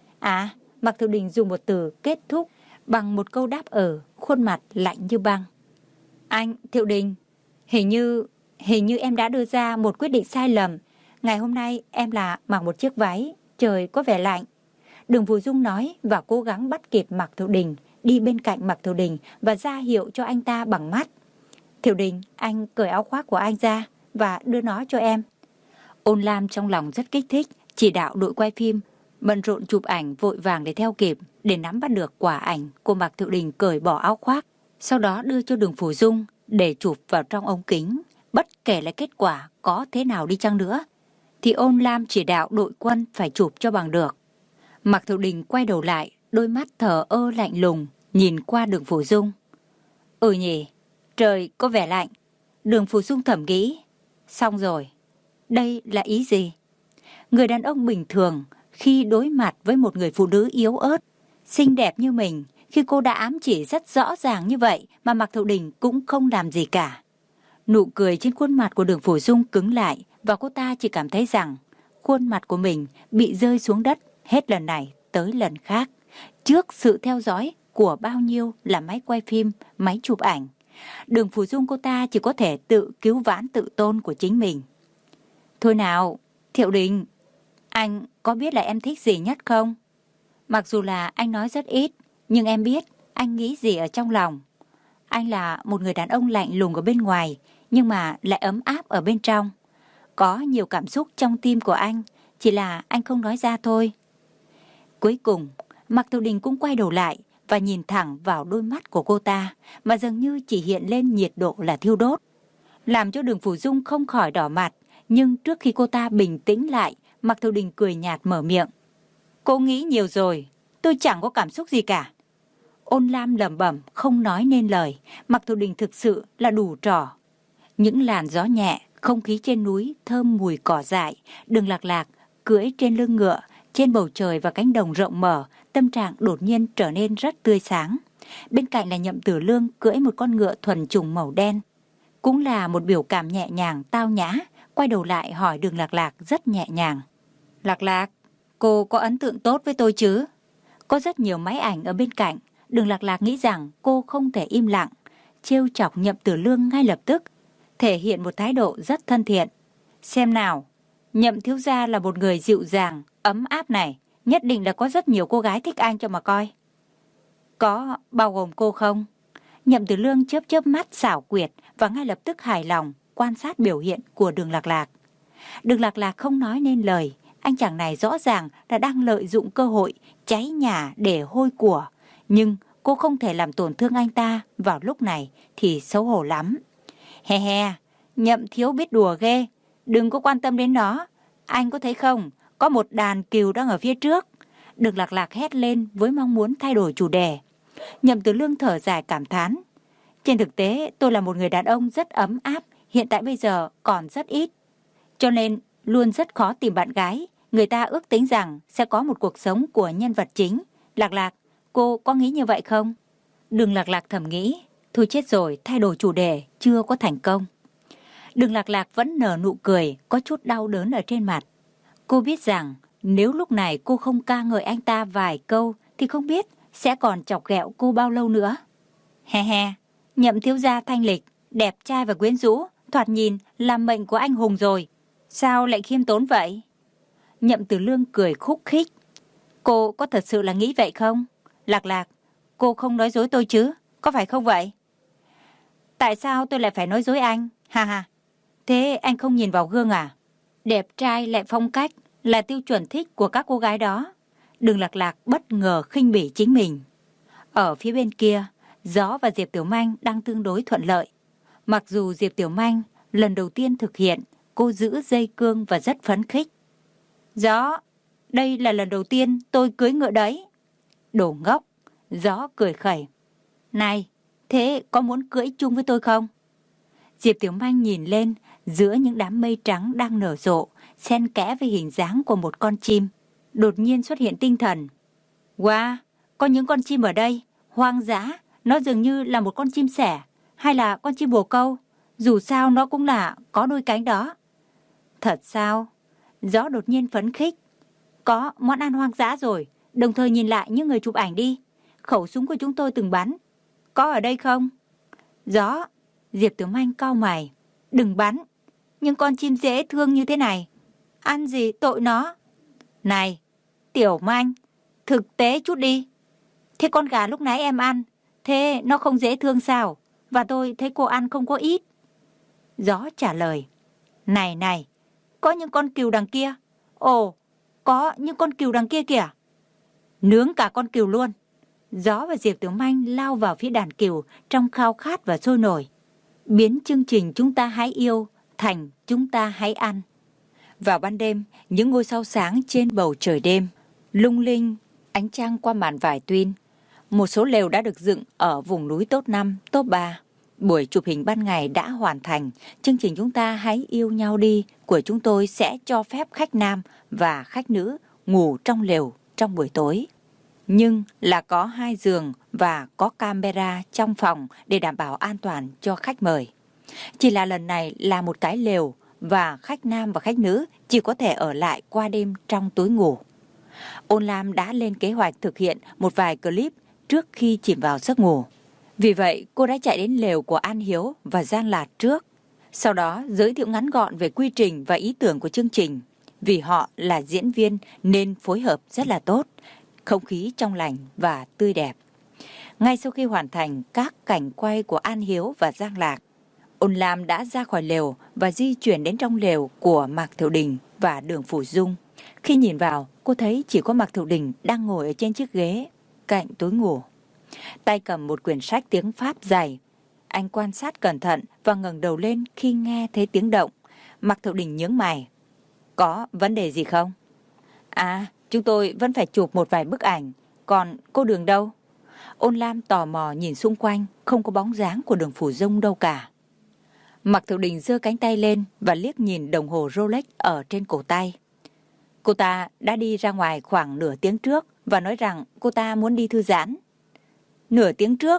Mạc Thiệu Đình dùng một từ kết thúc bằng một câu đáp khuôn mặt lạnh như băng. Anh, Thiệu Đình, hình như em đã đưa ra một quyết định sai lầm. Ngày hôm nay em là mặc một chiếc váy, trời có vẻ lạnh. Đường Phủ Dung nói và cố gắng bắt kịp Mạc Thiệu Đình, đi bên cạnh Mạc Thiệu Đình và ra hiệu cho anh ta bằng mắt. Thiệu Đình, anh cởi áo khoác của anh ra và đưa nó cho em. Ôn Lam trong lòng rất kích thích, chỉ đạo đội quay phim Bận rộn chụp ảnh vội vàng để theo kịp, để nắm bắt được quả ảnh cô Mạc Thiệu Đình cởi bỏ áo khoác, sau đó đưa cho Đường Phủ Dung để chụp vào trong ống kính. Bất kể là kết quả có thế nào đi chăng nữa, thì Ôn Lam chỉ đạo đội quân phải chụp cho bằng được. Mạc Thiệu Đình quay đầu lại, đôi mắt thờ ơ lạnh lùng, nhìn qua Đường Phủ Dung. Ừ nhỉ, trời có vẻ lạnh. Đường Phủ Dung thầm nghĩ. Xong rồi, đây là ý gì? Người đàn ông bình thường khi đối mặt với một người phụ nữ yếu ớt, xinh đẹp như mình, khi cô đã ám chỉ rất rõ ràng như vậy mà Mạc Thiệu Đình cũng không làm gì cả. Nụ cười trên khuôn mặt của Đường Phủ Dung cứng lại và cô ta chỉ cảm thấy rằng khuôn mặt của mình bị rơi xuống đất hết lần này tới lần khác, trước sự theo dõi của bao nhiêu là máy quay phim, máy chụp ảnh. Đường Phủ Dung cô ta chỉ có thể tự cứu vãn tự tôn của chính mình. Thôi nào, Thiệu Đình, anh có biết là em thích gì nhất không? Mặc dù là anh nói rất ít, nhưng em biết anh nghĩ gì ở trong lòng. Anh là một người đàn ông lạnh lùng ở bên ngoài, nhưng mà lại ấm áp ở bên trong. Có nhiều cảm xúc trong tim của anh, chỉ là anh không nói ra thôi. Cuối cùng, Mạc Thiệu Đình cũng quay đầu lại và nhìn thẳng vào đôi mắt của cô ta, mà dường như chỉ hiện lên nhiệt độ là thiêu đốt, làm cho Đường Phủ Dung không khỏi đỏ mặt. Nhưng trước khi cô ta bình tĩnh lại, Mạc Thiệu Đình cười nhạt mở miệng. Cô nghĩ nhiều rồi, tôi chẳng có cảm xúc gì cả. Ôn Lam lẩm bẩm không nói nên lời. Mạc Thiệu Đình thực sự là đủ trò. Những làn gió nhẹ, không khí trên núi thơm mùi cỏ dại, Đường Lạc Lạc cưỡi trên lưng ngựa, trên bầu trời và cánh đồng rộng mở, tâm trạng đột nhiên trở nên rất tươi sáng. Bên cạnh là Nhậm Tử Lương cưỡi một con ngựa thuần chủng màu đen, cũng là một biểu cảm nhẹ nhàng, tao nhã. Quay đầu lại hỏi Đường Lạc Lạc rất nhẹ nhàng. Lạc Lạc, cô có ấn tượng tốt với tôi chứ? Có rất nhiều máy ảnh ở bên cạnh. Đường Lạc Lạc nghĩ rằng cô không thể im lặng, trêu chọc Nhậm Tử Lương ngay lập tức, thể hiện một thái độ rất thân thiện. Xem nào, Nhậm thiếu gia là một người dịu dàng, ấm áp này, nhất định là có rất nhiều cô gái thích anh cho mà coi. Có bao gồm cô không? Nhậm Tử Lương chớp chớp mắt xảo quyệt và ngay lập tức hài lòng quan sát biểu hiện của Đường Lạc Lạc. Đường Lạc Lạc không nói nên lời. Anh chàng này rõ ràng là đang lợi dụng cơ hội cháy nhà để hôi của. Nhưng cô không thể làm tổn thương anh ta vào lúc này thì xấu hổ lắm. He he, Nhậm thiếu biết đùa ghê. Đừng có quan tâm đến nó. Anh có thấy không, có một đàn cừu đang ở phía trước. Đường Lạc Lạc hét lên với mong muốn thay đổi chủ đề. Nhậm Tử Lương thở dài cảm thán. Trên thực tế tôi là một người đàn ông rất ấm áp, hiện tại bây giờ còn rất ít. Cho nên luôn rất khó tìm bạn gái. Người ta ước tính rằng sẽ có một cuộc sống của nhân vật chính. Lạc Lạc, cô có nghĩ như vậy không? Đường Lạc Lạc thầm nghĩ. Thôi chết rồi, thay đổi chủ đề chưa có thành công. Đường Lạc Lạc vẫn nở nụ cười, có chút đau đớn ở trên mặt. Cô biết rằng nếu lúc này cô không ca ngợi anh ta vài câu thì không biết sẽ còn chọc ghẹo cô bao lâu nữa. He he, Nhậm thiếu gia thanh lịch, đẹp trai và quyến rũ, thoạt nhìn là mệnh của anh hùng rồi. Sao lại khiêm tốn vậy? Nhậm Tử Lương cười khúc khích. Cô có thật sự là nghĩ vậy không? Lạc Lạc, cô không nói dối tôi chứ, có phải không vậy? Tại sao tôi lại phải nói dối anh? Ha ha, thế anh không nhìn vào gương à? Đẹp trai lại phong cách là tiêu chuẩn thích của các cô gái đó. Đường Lạc Lạc bất ngờ khinh bỉ chính mình. Ở phía bên kia, Gió và Diệp Tiểu Manh đang tương đối thuận lợi. Mặc dù Diệp Tiểu Manh lần đầu tiên thực hiện, cô giữ dây cương và rất phấn khích. Gió, đây là lần đầu tiên tôi cưỡi ngựa đấy. Đồ ngốc, Gió cười khẩy. Này, thế có muốn cưỡi chung với tôi không? Diệp Tiểu Manh nhìn lên, giữa những đám mây trắng đang nở rộ, xen kẽ với hình dáng của một con chim. Đột nhiên xuất hiện tinh thần. Wow, có những con chim ở đây, hoang dã, nó dường như là một con chim sẻ, hay là con chim bồ câu, dù sao nó cũng là có đôi cánh đó. Thật sao? Gió đột nhiên phấn khích. Có món ăn hoang dã rồi, đồng thời nhìn lại những người chụp ảnh đi. Khẩu súng của chúng tôi từng bắn, có ở đây không? Gió, Diệp Tiểu Manh cau mày. Đừng bắn, nhưng con chim dễ thương như thế này, ăn gì tội nó. Này, Tiểu Manh, thực tế chút đi. Thế con gà lúc nãy em ăn, thế nó không dễ thương sao? Và tôi thấy cô ăn không có ít. Gió trả lời. Này này, có những con cừu đằng kia. Ồ, có những con cừu đằng kia kìa. Nướng cả con cừu luôn. Gió và Diệp Tiểu Manh lao vào phía đàn cừu trong khao khát và sôi nổi. Biến chương trình Chúng ta hãy yêu thành Chúng ta hãy ăn. Vào ban đêm, những ngôi sao sáng trên bầu trời đêm, lung linh, ánh trăng qua màn vải tuyên. Một số lều đã được dựng ở vùng núi top 5, top 3. Buổi chụp hình ban ngày đã hoàn thành. Chương trình Chúng ta hãy yêu nhau đi của chúng tôi sẽ cho phép khách nam và khách nữ ngủ trong lều trong buổi tối. Nhưng là có 2 giường và có camera trong phòng để đảm bảo an toàn cho khách mời. Chỉ là lần này là một cái lều và khách nam và khách nữ chỉ có thể ở lại qua đêm trong tối ngủ. Ôn Lam đã lên kế hoạch thực hiện một vài clip trước khi chìm vào giấc ngủ. Vì vậy, cô đã chạy đến lều của An Hiếu và Giang Lạt trước. Sau đó giới thiệu ngắn gọn về quy trình và ý tưởng của chương trình. Vì họ là diễn viên nên phối hợp rất là tốt, không khí trong lành và tươi đẹp. Ngay sau khi hoàn thành các cảnh quay của An Hiếu và Giang Lạc, Ôn Lam đã ra khỏi lều và di chuyển đến trong lều của Mạc Thiệu Đình và Đường Phủ Dung. Khi nhìn vào, cô thấy chỉ có Mạc Thiệu Đình đang ngồi ở trên chiếc ghế cạnh tối ngủ. Tay cầm một quyển sách tiếng Pháp dày. Anh quan sát cẩn thận và ngẩng đầu lên khi nghe thấy tiếng động. Mạc Thiệu Đình nhướng mày. Có vấn đề gì không? À, chúng tôi vẫn phải chụp một vài bức ảnh. Còn cô Đường đâu? Ôn Lam tò mò nhìn xung quanh, không có bóng dáng của Đường Phủ Dung đâu cả. Mạc Thiệu Đình giơ cánh tay lên và liếc nhìn đồng hồ Rolex ở trên cổ tay. Cô ta đã đi ra ngoài khoảng nửa tiếng trước và nói rằng cô ta muốn đi thư giãn. Nửa tiếng trước?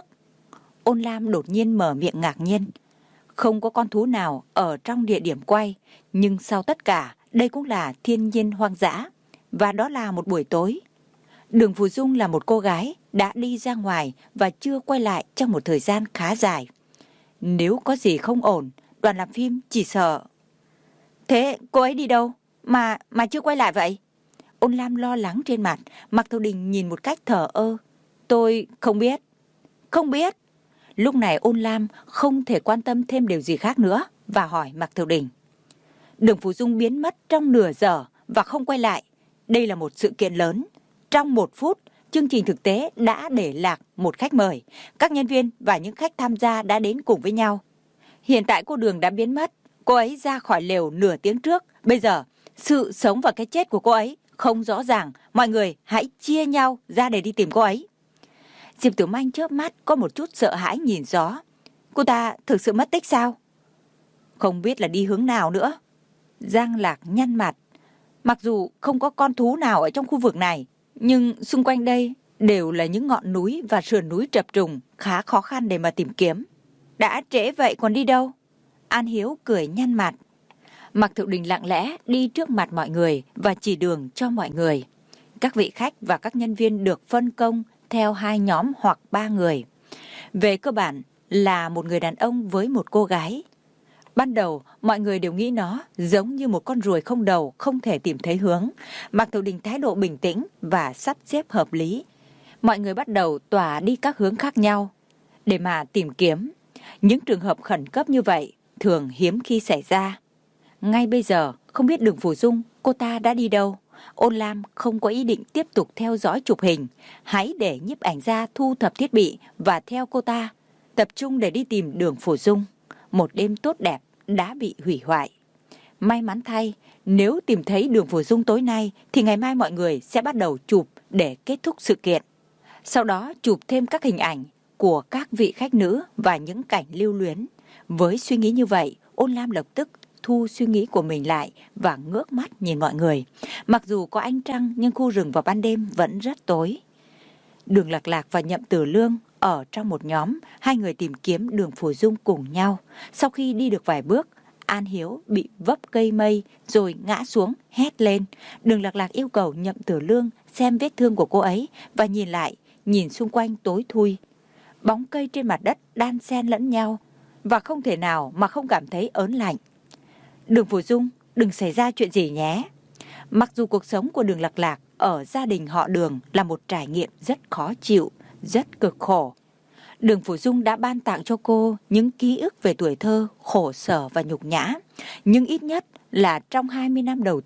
Ôn Lam đột nhiên mở miệng ngạc nhiên. Không có con thú nào ở trong địa điểm quay, nhưng sau tất cả, đây cũng là thiên nhiên hoang dã. Và đó là một buổi tối. Đường Phủ Dung là một cô gái đã đi ra ngoài và chưa quay lại trong một thời gian khá dài. Nếu có gì không ổn, đoàn làm phim chỉ sợ. Thế cô ấy đi đâu mà chưa quay lại vậy? Ôn Lam lo lắng trên mặt. Mạc Thiệu Đình nhìn một cách thờ ơ. Tôi không biết. Không biết. Lúc này Ôn Lam không thể quan tâm thêm điều gì khác nữa và hỏi Mạc Thiệu Đình. Đường Phủ Dung biến mất trong nửa giờ và không quay lại. Đây là một sự kiện lớn. Trong 1 phút, chương trình thực tế đã để lạc một khách mời. Các nhân viên và những khách tham gia đã đến cùng với nhau. Hiện tại cô Đường đã biến mất. Cô ấy ra khỏi lều nửa tiếng trước. Bây giờ, sự sống và cái chết của cô ấy không rõ ràng. Mọi người hãy chia nhau ra để đi tìm cô ấy. Diệp Tiểu Manh chớp mắt có một chút sợ hãi nhìn gió. Cô ta thực sự mất tích sao? Không biết là đi hướng nào nữa. Giang Lạc nhăn mặt. Mặc dù không có con thú nào ở trong khu vực này, nhưng xung quanh đây đều là những ngọn núi và sườn núi trập trùng, khá khó khăn để mà tìm kiếm. Đã trễ vậy còn đi đâu? An Hiếu cười nhăn mặt. Mạc Thiệu Đình lặng lẽ đi trước mặt mọi người và chỉ đường cho mọi người. Các vị khách và các nhân viên được phân công theo 2 nhóm hoặc 3 người. Về cơ bản là một người đàn ông với một cô gái. Ban đầu, mọi người đều nghĩ nó giống như một con ruồi không đầu, không thể tìm thấy hướng. Mạc Thiệu Đình thái độ bình tĩnh và sắp xếp hợp lý. Mọi người bắt đầu tỏa đi các hướng khác nhau để mà tìm kiếm. Những trường hợp khẩn cấp như vậy thường hiếm khi xảy ra. Ngay bây giờ, không biết Đường Phủ Dung, cô ta đã đi đâu? Ôn Lam không có ý định tiếp tục theo dõi chụp hình. Hãy để nhiếp ảnh gia thu thập thiết bị và theo cô ta, tập trung để đi tìm Đường Phủ Dung. Một đêm tốt đẹp đã bị hủy hoại. May mắn thay, nếu tìm thấy Đường Phủ Dung tối nay thì ngày mai mọi người sẽ bắt đầu chụp để kết thúc sự kiện. Sau đó chụp thêm các hình ảnh của các vị khách nữ và những cảnh lưu luyến. Với suy nghĩ như vậy, Ôn Lam lập tức thu suy nghĩ của mình lại và ngước mắt nhìn mọi người. Mặc dù có ánh trăng nhưng khu rừng vào ban đêm vẫn rất tối. Đường Lạc Lạc và Nhậm Tử Lương ở trong một nhóm, 2 người tìm kiếm Đường Phủ Dung cùng nhau. Sau khi đi được vài bước, An Hiếu bị vấp cây mây rồi ngã xuống hét lên. Đường Lạc Lạc yêu cầu Nhậm Tử Lương xem vết thương của cô ấy và nhìn lại, nhìn xung quanh tối thui. Bóng cây trên mặt đất đan xen lẫn nhau và không thể nào mà không cảm thấy ớn lạnh. Đường Phủ Dung, đừng xảy ra chuyện gì nhé. Mặc dù cuộc sống của Đường Lạc Lạc ở gia đình họ Đường là một trải nghiệm rất khó chịu, rất cực khổ. Đường Phủ Dung đã ban tặng cho cô những ký ức về tuổi thơ, khổ sở và nhục nhã. Nhưng ít nhất là trong 20 năm đầu tiên,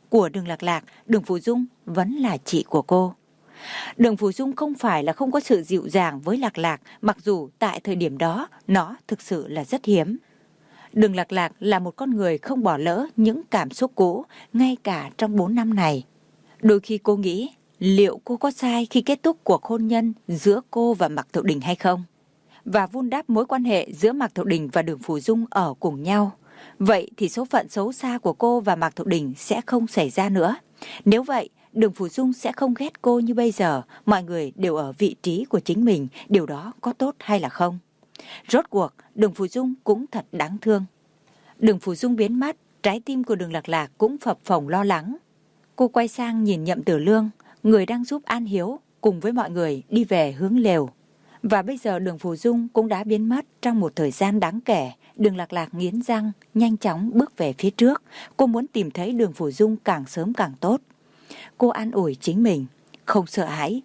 của Đường Lạc Lạc, Đường Phủ Dung vẫn là chị của cô. Đường Phủ Dung không phải là không có sự dịu dàng với Lạc Lạc, mặc dù tại thời điểm đó nó thực sự là rất hiếm. Đường Lạc Lạc là một con người không bỏ lỡ những cảm xúc cũ, ngay cả trong 4 năm này. Đôi khi cô nghĩ, liệu cô có sai khi kết thúc cuộc hôn nhân giữa cô và Mạc Thiệu Đình hay không? Và vun đắp mối quan hệ giữa Mạc Thiệu Đình và Đường Phủ Dung ở cùng nhau. Vậy thì số phận xấu xa của cô và Mạc Thiệu Đình sẽ không xảy ra nữa. Nếu vậy, Đường Phủ Dung sẽ không ghét cô như bây giờ, mọi người đều ở vị trí của chính mình, điều đó có tốt hay là không? Rốt cuộc, Đường Phủ Dung cũng thật đáng thương. Đường Phủ Dung biến mất, trái tim của Đường Lạc Lạc cũng phập phồng lo lắng. Cô quay sang nhìn Nhậm Tử Lương, người đang giúp An Hiếu cùng với mọi người đi về hướng lều. Và bây giờ Đường Phủ Dung cũng đã biến mất trong một thời gian đáng kể. Đường Lạc Lạc nghiến răng, nhanh chóng bước về phía trước. Cô muốn tìm thấy Đường Phủ Dung càng sớm càng tốt. Cô an ủi chính mình, không sợ hãi,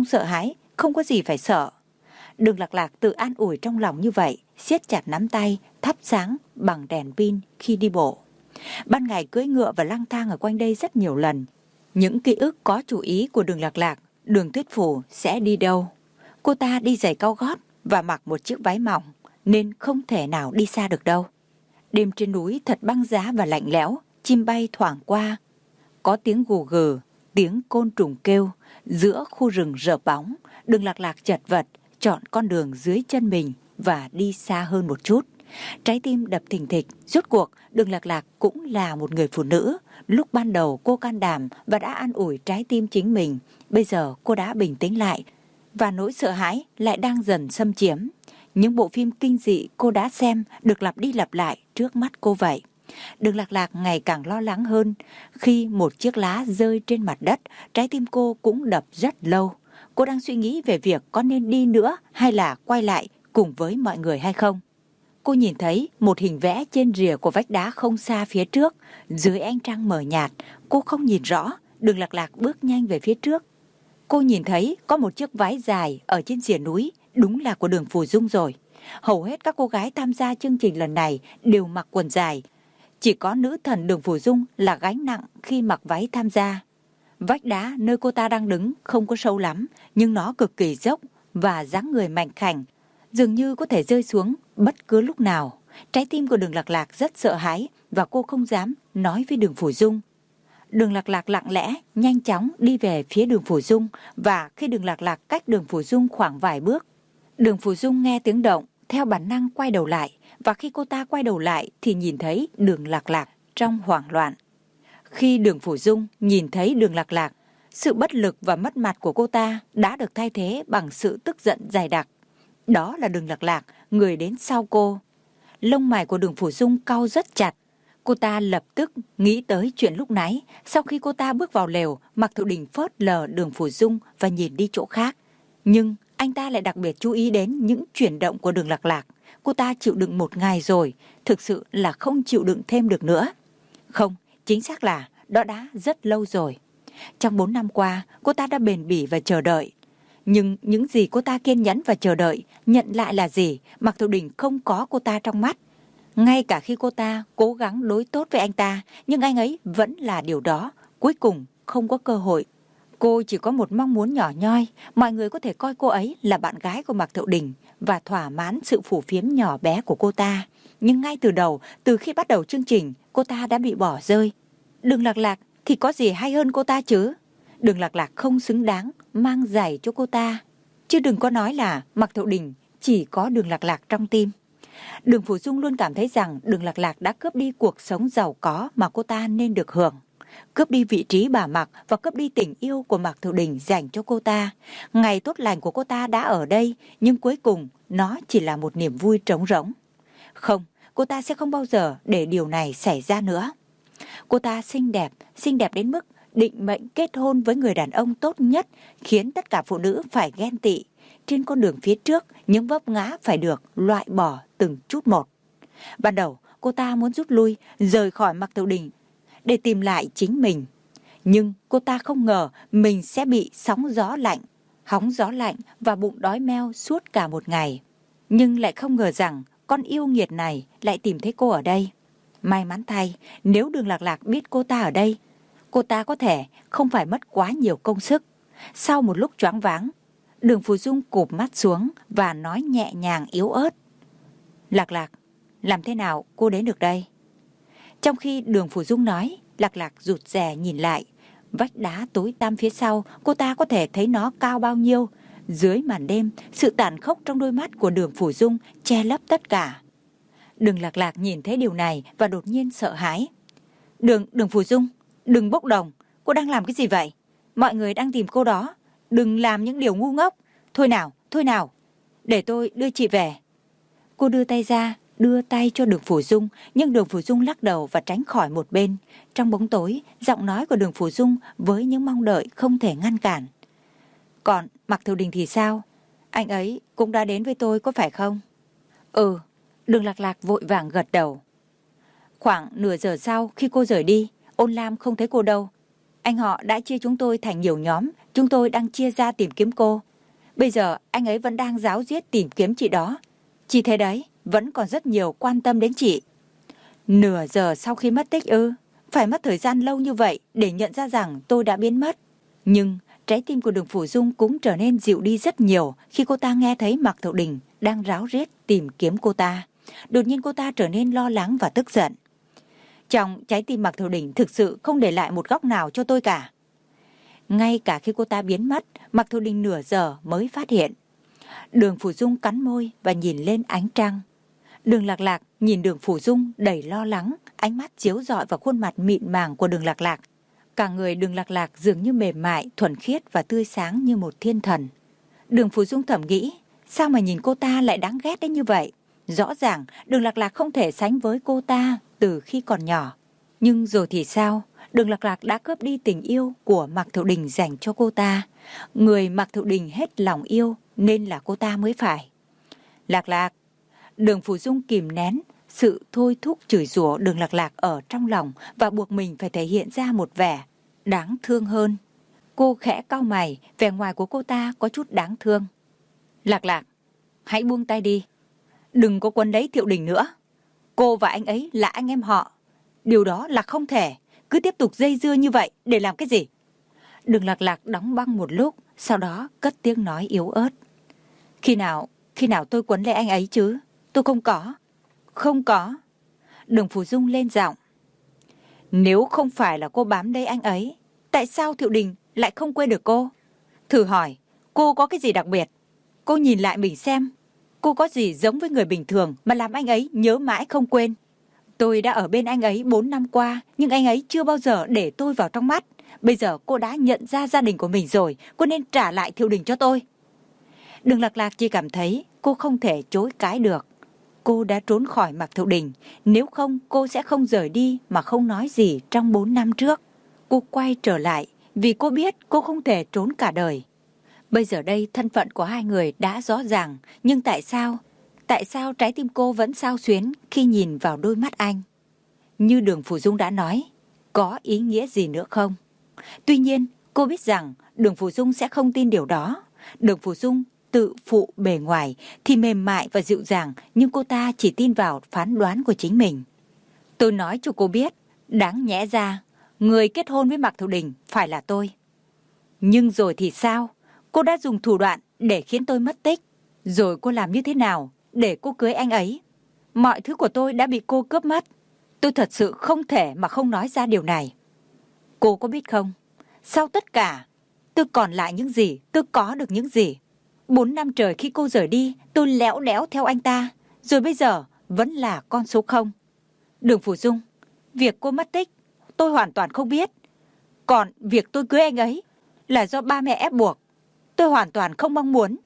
không có gì phải sợ. Đường Lạc Lạc tự an ủi trong lòng như vậy, siết chặt nắm tay, thắp sáng bằng đèn pin khi đi bộ. Ban ngày cưỡi ngựa và lang thang ở quanh đây rất nhiều lần. Những ký ức có chủ ý của Đường Lạc Lạc, Đường Tuyết Phủ sẽ đi đâu? Cô ta đi giày cao gót và mặc một chiếc váy mỏng, nên không thể nào đi xa được đâu. Đêm trên núi thật băng giá và lạnh lẽo, chim bay thoảng qua. Có tiếng gù gừ, tiếng côn trùng kêu, giữa khu rừng rợp bóng, Đường Lạc Lạc chật vật, chọn con đường dưới chân mình và đi xa hơn một chút. Trái tim đập thình thịch, rốt cuộc Đường Lạc Lạc cũng là một người phụ nữ. Lúc ban đầu cô can đảm và đã an ủi trái tim chính mình, bây giờ cô đã bình tĩnh lại và nỗi sợ hãi lại đang dần xâm chiếm. Những bộ phim kinh dị cô đã xem được lặp đi lặp lại trước mắt cô vậy. Đường Lạc Lạc ngày càng lo lắng hơn. Khi một chiếc lá rơi trên mặt đất, trái tim cô cũng đập rất lâu. Cô đang suy nghĩ về việc có nên đi nữa hay là quay lại cùng với mọi người hay không. Cô nhìn thấy một hình vẽ trên rìa của vách đá không xa phía trước. Dưới ánh trăng mờ nhạt, cô không nhìn rõ. Đường Lạc Lạc bước nhanh về phía trước. Cô nhìn thấy có một chiếc váy dài ở trên rìa núi, đúng là của Đường Phủ Dung rồi. Hầu hết các cô gái tham gia chương trình lần này đều mặc quần dài. Chỉ có nữ thần Đường Phủ Dung là gánh nặng khi mặc váy tham gia. Vách đá nơi cô ta đang đứng không có sâu lắm, nhưng nó cực kỳ dốc và dáng người mạnh khảnh, dường như có thể rơi xuống bất cứ lúc nào. Trái tim của Đường Lạc Lạc rất sợ hãi và cô không dám nói với Đường Phủ Dung. Đường Lạc Lạc lặng lẽ, nhanh chóng đi về phía Đường Phủ Dung, và khi Đường Lạc Lạc cách Đường Phủ Dung khoảng vài bước, Đường Phủ Dung nghe tiếng động, theo bản năng quay đầu lại, và khi cô ta quay đầu lại thì nhìn thấy Đường Lạc Lạc trong hoảng loạn. Khi Đường Phủ Dung nhìn thấy Đường Lạc Lạc, sự bất lực và mất mặt của cô ta đã được thay thế bằng sự tức giận dày đặc. Đó là Đường Lạc Lạc, người đến sau cô. Lông mày của Đường Phủ Dung cau rất chặt. Cô ta lập tức nghĩ tới chuyện lúc nãy. Sau khi cô ta bước vào lều, Mạc Thiệu Đình phớt lờ Đường Phủ Dung và nhìn đi chỗ khác. Nhưng anh ta lại đặc biệt chú ý đến những chuyển động của Đường Lạc Lạc. Cô ta chịu đựng một ngày rồi, thực sự là không chịu đựng thêm được nữa. Không, chính xác là đó đã rất lâu rồi. Trong 4 năm qua, cô ta đã bền bỉ và chờ đợi. Nhưng những gì cô ta kiên nhẫn và chờ đợi nhận lại là gì? Mạc Thiệu Đình không có cô ta trong mắt. Ngay cả khi cô ta cố gắng đối tốt với anh ta, nhưng anh ấy vẫn là điều đó. Cuối cùng không có cơ hội. Cô chỉ có một mong muốn nhỏ nhoi, mọi người có thể coi cô ấy là bạn gái của Mạc Thiệu Đình và thỏa mãn sự phù phiếm nhỏ bé của cô ta. Nhưng ngay từ đầu, từ khi bắt đầu chương trình, cô ta đã bị bỏ rơi. Đường Lạc Lạc thì có gì hay hơn cô ta chứ? Đường Lạc Lạc không xứng đáng mang giày cho cô ta. Chứ đừng có nói là Mạc Thiệu Đình chỉ có Đường Lạc Lạc trong tim. Đường Phủ Dung luôn cảm thấy rằng Đường Lạc Lạc đã cướp đi cuộc sống giàu có mà cô ta nên được hưởng. Cướp đi vị trí bà Mạc và cướp đi tình yêu của Mạc Thiệu Đình dành cho cô ta. Ngày tốt lành của cô ta đã ở đây, nhưng cuối cùng nó chỉ là một niềm vui trống rỗng. Không, cô ta sẽ không bao giờ để điều này xảy ra nữa. Cô ta xinh đẹp đến mức định mệnh kết hôn với người đàn ông tốt nhất, khiến tất cả phụ nữ phải ghen tị. Trên con đường phía trước, những vấp ngã phải được loại bỏ từng chút một. Ban đầu, cô ta muốn rút lui, rời khỏi Mạc Thiệu Đình để tìm lại chính mình. Nhưng cô ta không ngờ mình sẽ bị sóng gió lạnh, hóng gió lạnh và bụng đói meo suốt cả một ngày. Nhưng lại không ngờ rằng con yêu nghiệt này lại tìm thấy cô ở đây. May mắn thay, nếu Đường Lạc Lạc biết cô ta ở đây, cô ta có thể không phải mất quá nhiều công sức. Sau một lúc choáng váng, Đường Phù Dung cụp mắt xuống và nói nhẹ nhàng yếu ớt. Lạc Lạc, làm thế nào cô đến được đây? Trong khi Đường Phù Dung nói, Lạc Lạc rụt rè nhìn lại. Vách đá tối tăm phía sau, cô ta có thể thấy nó cao bao nhiêu. Dưới màn đêm, sự tàn khốc trong đôi mắt của Đường Phù Dung che lấp tất cả. Đường Lạc Lạc nhìn thấy điều này và đột nhiên sợ hãi. Đường Phù Dung, đừng bốc đồng, cô đang làm cái gì vậy? Mọi người đang tìm cô đó, đừng làm những điều ngu ngốc. Thôi nào, để tôi đưa chị về. Cô đưa tay ra, đưa tay cho Đường Phù Dung, nhưng Đường Phù Dung lắc đầu và tránh khỏi một bên. Trong bóng tối, giọng nói của Đường Phù Dung với những mong đợi không thể ngăn cản. Còn Mạc Thiệu Đình thì sao? Anh ấy cũng đã đến với tôi có phải không? Ừ, Đường Lạc Lạc vội vàng gật đầu. Khoảng nửa giờ sau khi cô rời đi, Ôn Lam không thấy cô đâu. Anh họ đã chia chúng tôi thành nhiều nhóm, chúng tôi đang chia ra tìm kiếm cô. Bây giờ anh ấy vẫn đang ráo riết tìm kiếm chị đó. Chị thấy đấy, vẫn còn rất nhiều quan tâm đến chị. Nửa giờ sau khi mất tích ư? Phải mất thời gian lâu như vậy để nhận ra rằng tôi đã biến mất. Nhưng trái tim của Đường Phù Dung cũng trở nên dịu đi rất nhiều khi cô ta nghe thấy Mạc Thiệu Đình đang ráo riết tìm kiếm cô ta. Đột nhiên cô ta trở nên lo lắng và tức giận. Trong trái tim Mạc Thiệu Đình thực sự không để lại một góc nào cho tôi cả. Ngay cả khi cô ta biến mất, Mạc Thiệu Đình nửa giờ mới phát hiện. Đường Phù Dung cắn môi và nhìn lên ánh trăng. Đường Lạc Lạc nhìn Đường Phù Dung đầy lo lắng, ánh mắt chiếu rọi vào khuôn mặt mịn màng của Đường Lạc Lạc. Cả người Đường Lạc Lạc dường như mềm mại, thuần khiết và tươi sáng như một thiên thần. Đường Phù Dung thầm nghĩ, sao mà nhìn cô ta lại đáng ghét đến như vậy? Rõ ràng Đường Lạc Lạc không thể sánh với cô ta từ khi còn nhỏ. Nhưng rồi thì sao? Đường Lạc Lạc đã cướp đi tình yêu của Mạc Thiệu Đình dành cho cô ta. Người Mạc Thiệu Đình hết lòng yêu nên là cô ta mới phải. Lạc Lạc. Đường Phù Dung kìm nén sự thôi thúc chửi rủa Đường Lạc Lạc ở trong lòng và buộc mình phải thể hiện ra một vẻ đáng thương hơn. Cô khẽ cau mày, vẻ ngoài của cô ta có chút đáng thương. Lạc Lạc, hãy buông tay đi. Đừng có quấn lấy Thiệu Đình nữa. Cô và anh ấy là anh em họ. Điều đó là không thể. Cứ tiếp tục dây dưa như vậy để làm cái gì? Đường Lạc Lạc đóng băng một lúc, sau đó cất tiếng nói yếu ớt. Khi nào tôi quấn lấy anh ấy chứ? Tôi không có. Không có. Đường Phù Dung lên giọng. Nếu không phải là cô bám lấy anh ấy, tại sao Thiệu Đình lại không quên được cô? Thử hỏi, cô có cái gì đặc biệt? Cô nhìn lại mình xem, cô có gì giống với người bình thường mà làm anh ấy nhớ mãi không quên? Tôi đã ở bên anh ấy 4 năm qua, nhưng anh ấy chưa bao giờ để tôi vào trong mắt. Bây giờ cô đã nhận ra gia đình của mình rồi, cô nên trả lại Thiệu Đình cho tôi. Đường Lạc Lạc chỉ cảm thấy cô không thể chối cãi được. Cô đã trốn khỏi Mạc Thiệu Đình, nếu không cô sẽ không rời đi mà không nói gì trong 4 năm trước. Cô quay trở lại vì cô biết cô không thể trốn cả đời. Bây giờ đây thân phận của hai người đã rõ ràng, nhưng tại sao trái tim cô vẫn xao xuyến khi nhìn vào đôi mắt anh? Như Đường Phù Dung đã nói, có ý nghĩa gì nữa không? Tuy nhiên, cô biết rằng Đường Phù Dung sẽ không tin điều đó. Đường Phù Dung tự phụ bề ngoài thì mềm mại và dịu dàng, nhưng cô ta chỉ tin vào phán đoán của chính mình. Tôi nói cho cô biết, đáng nhẽ ra, người kết hôn với Mạc Thiệu Đình phải là tôi. Nhưng rồi thì sao? Cô đã dùng thủ đoạn để khiến tôi mất tích. Rồi cô làm như thế nào để cô cưới anh ấy? Mọi thứ của tôi đã bị cô cướp mất. Tôi thật sự không thể mà không nói ra điều này. Cô có biết không? Sau tất cả, tôi còn lại những gì, tôi có được những gì? 4 năm trời khi cô rời đi, tôi lẽo đẽo theo anh ta. Rồi bây giờ vẫn là con số 0. Đường Phù Dung, việc cô mất tích, tôi hoàn toàn không biết. Còn việc tôi cưới anh ấy là do ba mẹ ép buộc. Tôi hoàn toàn không mong muốn.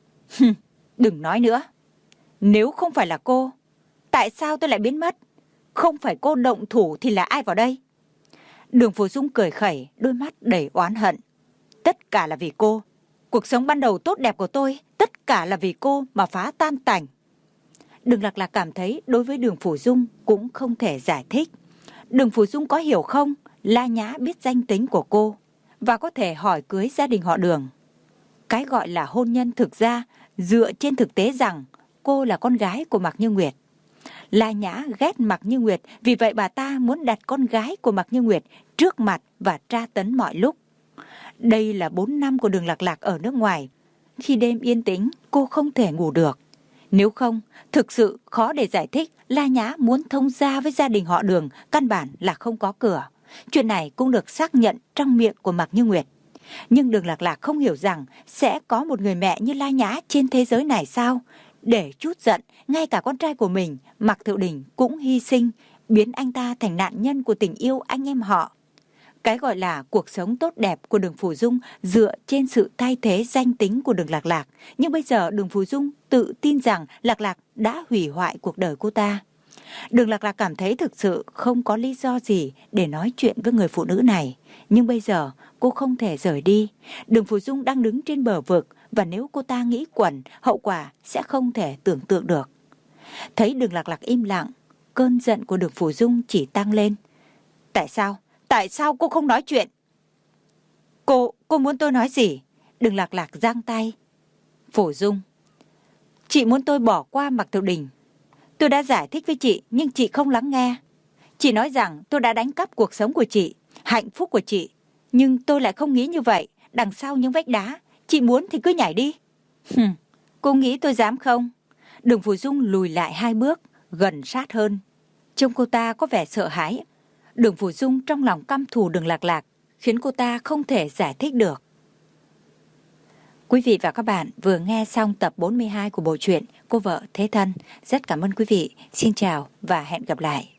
Đừng nói nữa. Nếu không phải là cô, tại sao tôi lại biến mất? Không phải cô động thủ thì là ai vào đây? Đường Phù Dung cười khẩy, đôi mắt đầy oán hận. Tất cả là vì cô. Cuộc sống ban đầu tốt đẹp của tôi, tất cả là vì cô mà phá tan tành. Đường Lạc Lạc cảm thấy đối với Đường Phù Dung cũng không thể giải thích. Đường Phù Dung có hiểu không? La Nhã biết danh tính của cô và có thể hỏi cưới gia đình họ Đường. Cái gọi là hôn nhân thực ra dựa trên thực tế rằng cô là con gái của Mạc Như Nguyệt. La Nhã ghét Mạc Như Nguyệt, vì vậy bà ta muốn đặt con gái của Mạc Như Nguyệt trước mặt và tra tấn mọi lúc. Đây là 4 năm của Đường Lạc Lạc ở nước ngoài. Khi đêm yên tĩnh, cô không thể ngủ được. Nếu không, thực sự khó để giải thích La Nhã muốn thông gia với gia đình họ Đường, căn bản là không có cửa. Chuyện này cũng được xác nhận trong miệng của Mạc Như Nguyệt. Nhưng Đường Lạc Lạc không hiểu rằng sẽ có một người mẹ như La Nhã trên thế giới này sao? Để trút giận, ngay cả con trai của mình, Mạc Thiệu Đình cũng hy sinh, biến anh ta thành nạn nhân của tình yêu anh em họ. Cái gọi là cuộc sống tốt đẹp của Đường Phủ Dung dựa trên sự thay thế danh tính của Đường Lạc Lạc. Nhưng bây giờ Đường Phủ Dung tự tin rằng Lạc Lạc đã hủy hoại cuộc đời cô ta. Đường Lạc Lạc cảm thấy thực sự không có lý do gì để nói chuyện với người phụ nữ này. Nhưng bây giờ cô không thể rời đi. Đường Phủ Dung đang đứng trên bờ vực, và nếu cô ta nghĩ quẩn, hậu quả sẽ không thể tưởng tượng được. Thấy Đường Lạc Lạc im lặng, cơn giận của Đường Phủ Dung chỉ tăng lên. Tại sao? Tại sao cô không nói chuyện? Cô muốn tôi nói gì? Đường Lạc Lạc giang tay. Phủ Dung, chị muốn tôi bỏ qua Mạc Thiệu Đình. Tôi đã giải thích với chị, nhưng chị không lắng nghe. Chị nói rằng tôi đã đánh cắp cuộc sống của chị, hạnh phúc của chị. Nhưng tôi lại không nghĩ như vậy. Đằng sau những vách đá, chị muốn thì cứ nhảy đi. Cô nghĩ tôi dám không? Đường Phủ Dung lùi lại 2 bước, gần sát hơn. Trông cô ta có vẻ sợ hãi. Đường Phủ Dung trong lòng căm thù Đường Lạc Lạc, khiến cô ta không thể giải thích được. Quý vị và các bạn vừa nghe xong tập 42 của bộ truyện Cô Vợ Thế Thân. Rất cảm ơn quý vị. Xin chào và hẹn gặp lại.